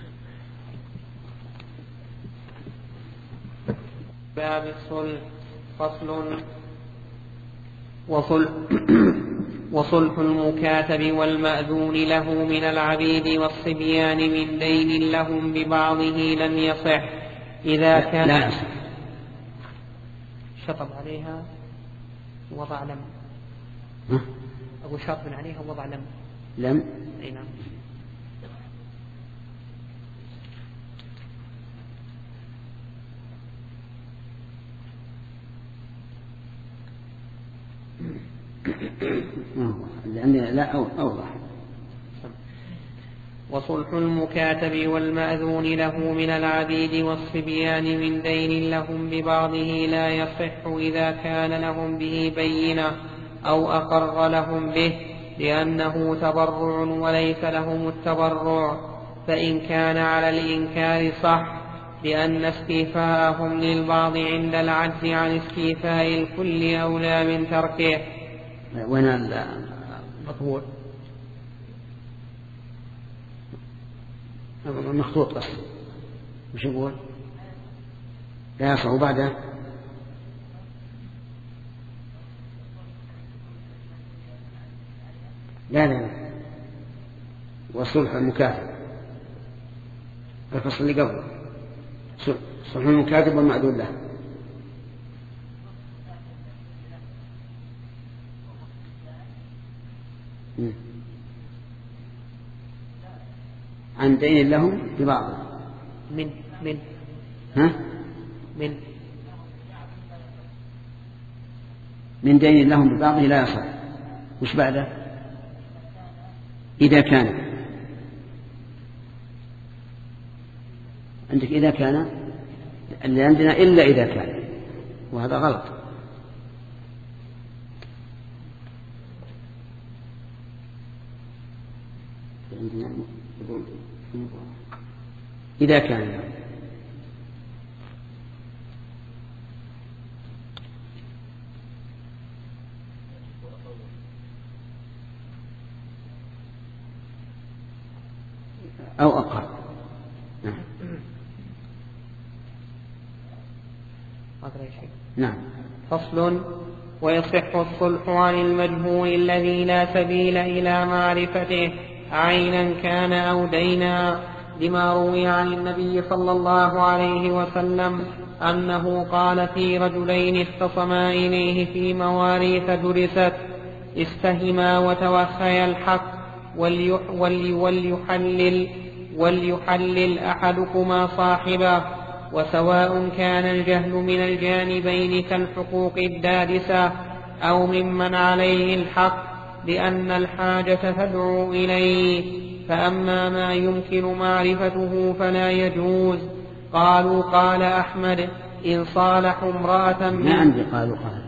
باب الصلح. فصل. وصلح وصلح المكاتب والمأذون له من العبيد والصبيان من دين لهم ببعضه لم يصح إذا كان لا يصح. شطب عليها وضع لم ها؟ أبو شاطب عليها وضع لم لم أي نعم. لأن لا أوضح. وصلح المكاتب والمأذون له من العبيد والصبيان من دين لهم ببعضه لا يصح إذا كان لهم به بينة أو أقر لهم به، لأنه تبرع وليس لهم التبرع، فإن كان على الإنكار صح، لأن استيفاءهم للبعض عند العجز عن استيفاء الكل أولى من تركه. وين المطبوع؟ مخطوط بس وش يقول؟ لا يصح بعده. لا لا لا وصلح المكاتب الفصل اللي قبله صلح المكاتب والمعدول له. عن دين لهم ببعض من من ها من من دين لهم ببعضه لا يصح. وش بعده؟ إذا كان عندك إذا كان اللي عندنا إلا إذا كان، وهذا غلط. إذا كان أو أقل. نعم. نعم. فصل. ويصح الصلح عن المجهول الذي لا سبيل إلى معرفته عينا كان أو دينا، لما روي عن النبي صلى الله عليه وسلم أنه قال في رجلين اختصما إليه في مواريث درست استهما وتوخيا الحق وليح ولي وليحلل وليحلل أحدكما صاحبه، وسواء كان الجهل من الجانبين كالحقوق الدارسة أو ممن عليه الحق، لأن الحاجة تدعو إليه. فأما ما يمكن معرفته فلا يجوز. قالوا قال أحمد إن صالحوا امرأة ما عندي قالوا قال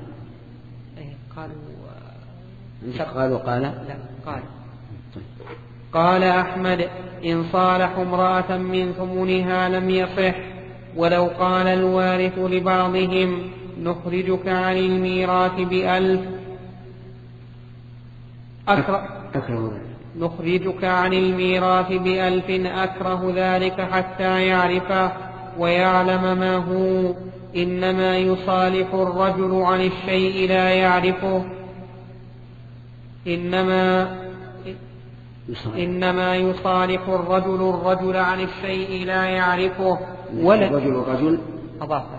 قالوا قالوا قال لا قال قال أحمد إن صالحوا امرأة من ثمنها لم يصح. ولو قال الوارث لبعضهم نخرجك عن الميراث بألف أكره نخرجك عن الميراث بألف أكره ذلك حتى يعرفه ويعلم ما هو، إنما يصالح الرجل عن الشيء لا يعرفه إنما إنما يصالح الرجل الرجل عن الشيء لا يعرفه ولا الرجل الرجل أضافه.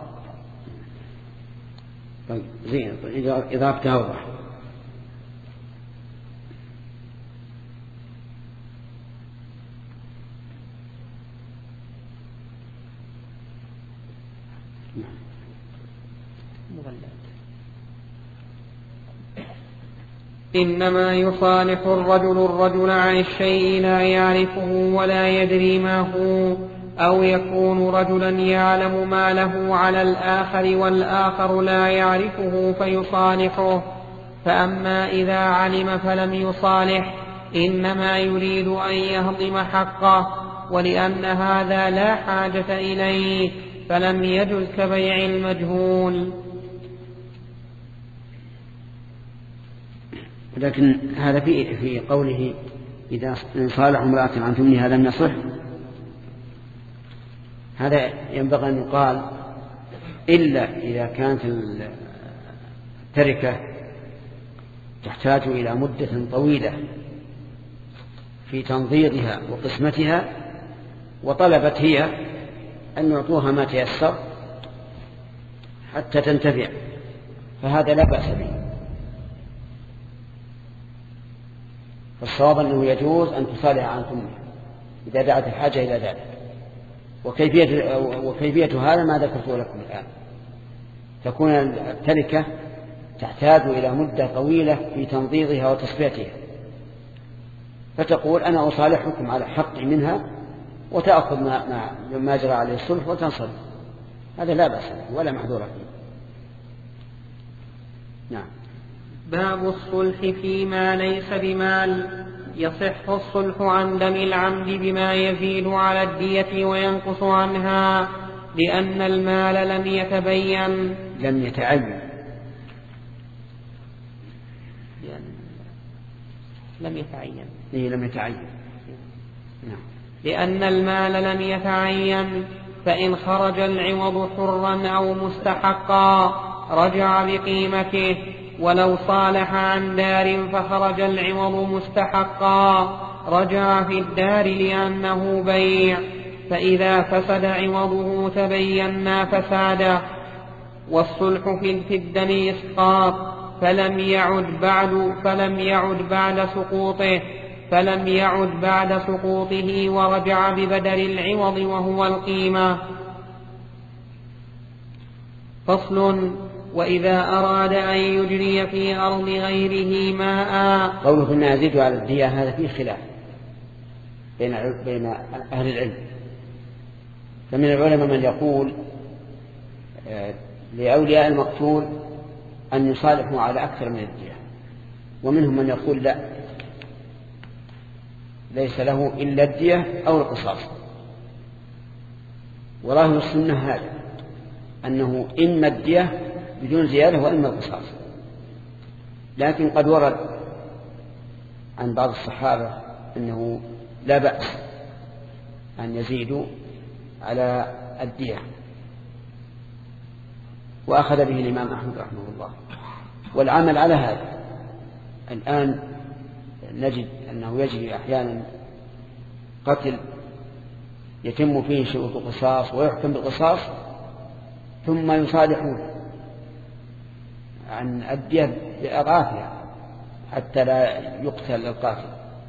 طيب زين إذا إضافتها أوضح. إنما يصالح الرجل الرجل عن الشيء لا يعرفه ولا يدري ما هو، أو يكون رجلا يعلم ما له على الآخر والآخر لا يعرفه فيصالحه. فأما إذا علم فلم يصالح إنما يريد أن يهضم حقه، ولأن هذا لا حاجة إليه فلم يجز كبيع المجهول. لكن هذا في في قوله إذا صالح امرأة عن ثمنها لم يصح، هذا ينبغي أن يقال إلا إذا كانت التركة تحتاج إلى مدة طويلة في تنظيرها وقسمتها، وطلبت هي أن يعطوها ما تيسر حتى تنتفع، فهذا لا بأس به. فالصواب أنه يجوز أن تصالح عن ثمنها إذا دعت الحاجة إلى ذلك. وكيفية, وكيفية هذا ما ذكرته لكم الآن. تكون التركة تحتاج إلى مدة طويلة في تنظيرها وتصفيتها، فتقول أنا أصالحكم على حقي منها وتأخذ ما, ما جرى عليه الصلح وتنصرف، هذا لا بأس ولا محذور فيه. نعم. باب الصلح فيما ليس بمال. يصح الصلح عن دم العمد بما يزيد على الدية وينقص عنها، لأن المال لم يتبين لم يتعين لم يتعين إيه لم يتعين نعم. لأن المال لم يتعين، فإن خرج العوض حرا أو مستحقا رجع بقيمته، ولو صالح عن دار فخرج العوض مستحقا رجع في الدار لأنه بيع، فإذا فسد عوضه تبينا فسادا. والصلح في الدم إسقاط، فلم يعد بعد فلم يعد بعد سقوطه فلم يعد بعد سقوطه ورجع ببدل العوض وهو القيمة. فصل. وإذا أراد أن يجري في أرض غيره ماء. قوله كنا يزيد على الدية هذا فيه خلاف بين بين أهل العلم، فمن العلماء من يقول لأولياء المقتول أن يصالحوا على أكثر من الدية، ومنهم من يقول لا، ليس له إلا الدية أو القصاص. وظاهر السنة هذا أنه إما الدية بدون زيادة وإما القصاص. لكن قد ورد عن بعض الصحابة أنه لا بأس أن يزيدوا على الدية، وأخذ به الإمام أحمد رحمه الله، والعمل على هذا. الآن نجد أنه يجري أحيانا قتل يتم فيه شروط القصاص ويحكم بالقصاص ثم يصالحون عن الدية بأضعافها حتى لا يقتل القاتل.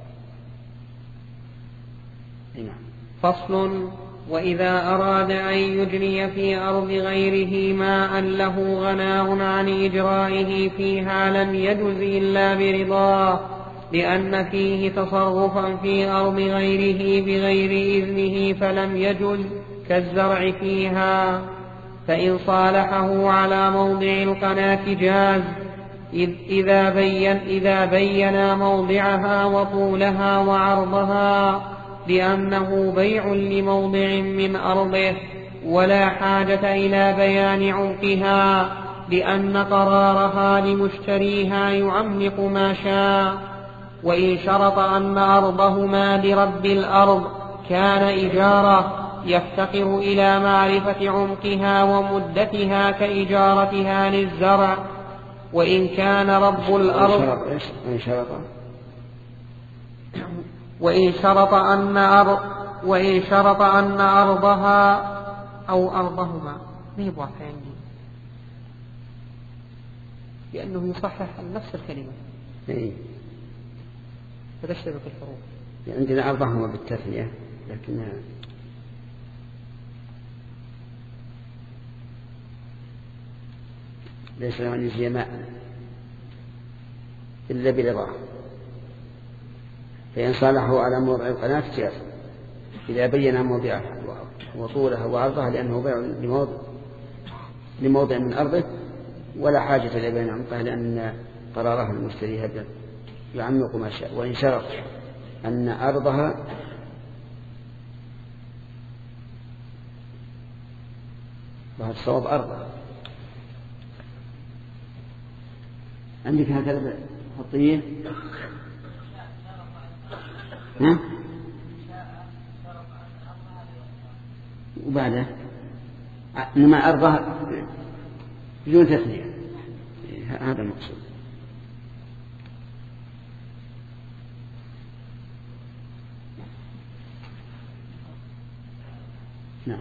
فصل: وإذا أراد أن يجري في أرض غيره ماء له غناء عن إجرائه فيها لم يجز إلا برضاه، لأن فيه تصرفا في أرض غيره بغير إذنه فلم يجز كالزرع فيها. فإن صالحه على موضع القناة جاز إذا بين, إذا بين موضعها وطولها وعرضها، لأنه بيع لموضع من أرضه، ولا حاجة إلى بيان عمقها، لأن قرارها لمشتريها يعمق ما شاء. وإن شرط أن أرضهما لرب الأرض كان إجارة يفتقر إلى معرفة عمقها ومدتها كإجارتها للزرع. وإن كان رب الأرض وإن شرط أن أرض وإن شرط أن أرضها أو أرضهما ما يبغى عندي، لأنه يصحح نفس الكلمة فتشتبك الحروف. عندنا أرضهما بالتثنية لكن ليس عن يجزي ماء إلا برضاه. فإن صالحه على موضع القناة جاز إذا بين موضعها وطولها وعرضها، لأنه بيع لموضع, لموضع من أرضه ولا حاجة إلى بيان عمقها، لأن قرارها المشتريها يعمق ما شاء. وإن شرط أن أرضها وهذا الصواب أرضها. عندك هكذا خطية ها؟ وبعدها إنما أرضها بدون تثنية، هذا المقصود. نعم.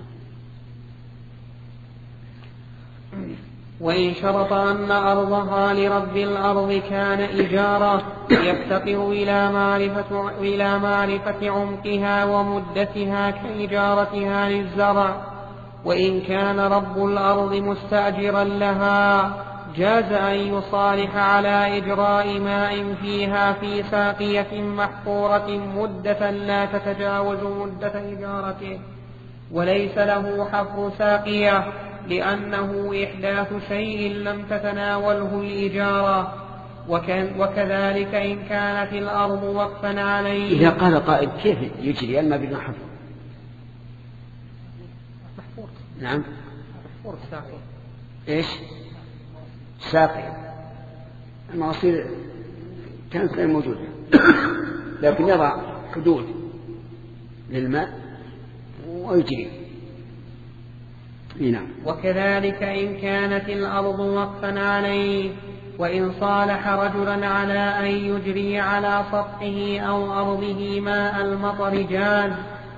وإن شرط أن أرضها لرب الأرض كان إجارة يفتقر إلى معرفة, إلى معرفة عمقها ومدتها كإجارتها للزرع. وإن كان رب الأرض مستأجرا لها جاز أن يصالح على إجراء ماء فيها في ساقية محفورة مدة لا تتجاوز مدة إجارته، وليس له حفر ساقية، لأنه إحداث شيء لم تتناوله الإجارة. وكذلك إن كانت الأرض وقفا عليه. إذا قال قائل كيف يجري الماء بدون حفر؟ محفور. نعم محفور الساقية. إيش ساقية؟ المواصير كانت غير موجودة لكن يضع حدود للماء ويجري. نعم. وكذلك إن كانت الأرض وقفا عليه، وإن صالح رجلا على أن يجري على سطحه أو أرضه ماء المطر جاز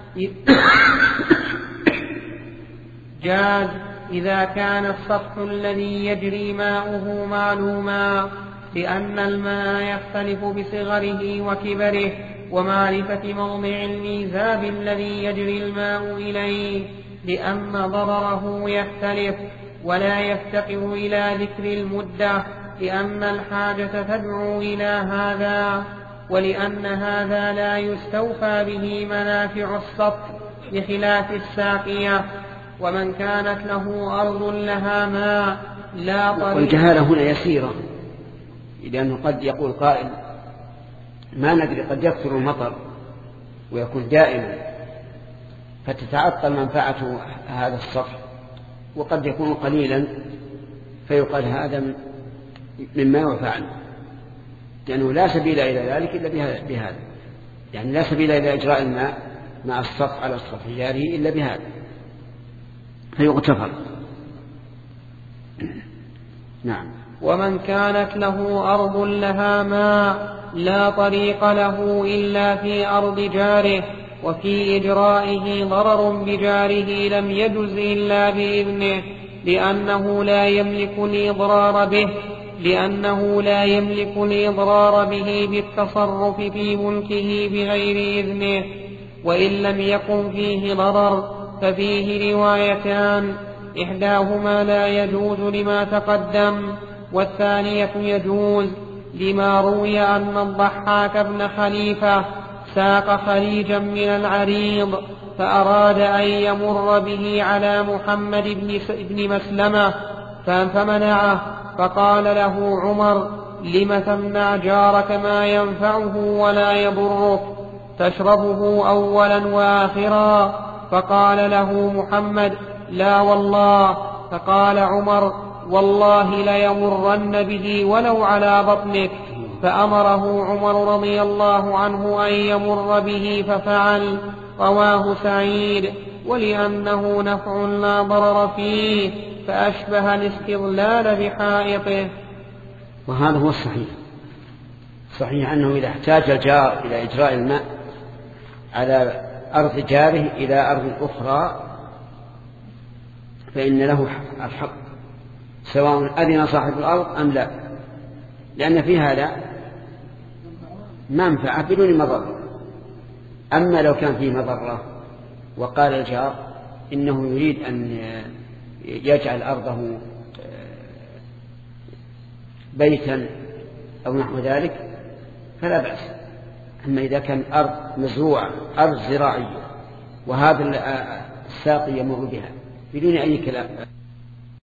جاز إذا كان السطح الذي يجري ماؤه معلوما، لأن الماء يختلف بصغره وكبره ومعرفة موضع الميزاب الذي يجري الماء إليه، لأن ضرره يختلف، ولا يفتقر إلى ذكر المدة، لأن الحاجة تدعو إلى هذا، ولأن هذا لا يستوفى به منافع السطح بخلاف الساقية. ومن كانت له أرض لها ماء لا طريق. والجهالة هنا يسيرة، لأنه قد يقول قائل ما ندري قد يكثر المطر ويكون دائما فتتعطل منفعة هذا السطح، وقد يكون قليلا فيقال هذا مما يعفى عنه، لأنه لا سبيل إلى ذلك إلا بهذا، يعني لا سبيل إلى إجراء الماء مع السطح على السطحياره إلا بهذا فيغتفر. نعم. ومن كانت له أرض لها ماء لا طريق له إلا في أرض جاره وفي إجرائه ضرر بجاره لم يجز إلا بإذنه لأنه لا يملك الإضرار به لأنه لا يملك الإضرار به بالتصرف في ملكه بغير إذنه. وإن لم يكن فيه ضرر ففيه روايتان، إحداهما لا يجوز لما تقدم، والثانية يجوز لما روي أن الضحاك بن خليفة ساق خليجا من العريض فأراد أن يمر به على محمد بن مسلمة فمنعه، فقال له عمر: لم تمنع جارك ما ينفعه ولا يضرك تشربه أولا وآخرا؟ فقال له محمد: لا والله. فقال عمر: والله ليمرن به ولو على بطنك. فأمره عمر رضي الله عنه أن يمر به ففعل. رواه سعيد. ولأنه نفع لا ضرر فيه فأشبه الاستظلال بحائطه. وهذا هو الصحيح. صحيح أنه إذا احتاج الجار إلى إجراء الماء على أرض جاره إلى أرض أخرى فإن له الحق سواء أذن صاحب الأرض أم لا، لأن في هذا منفعة بدون مضرة. أما لو كان فيه مضرة وقال الجار إنه يريد أن يجعل أرضه بيتا أو نحو ذلك فلا بأس. أما إذا كان أرض مزروعة أرض زراعية وهذا الساقي يمر بها بدون أي كلام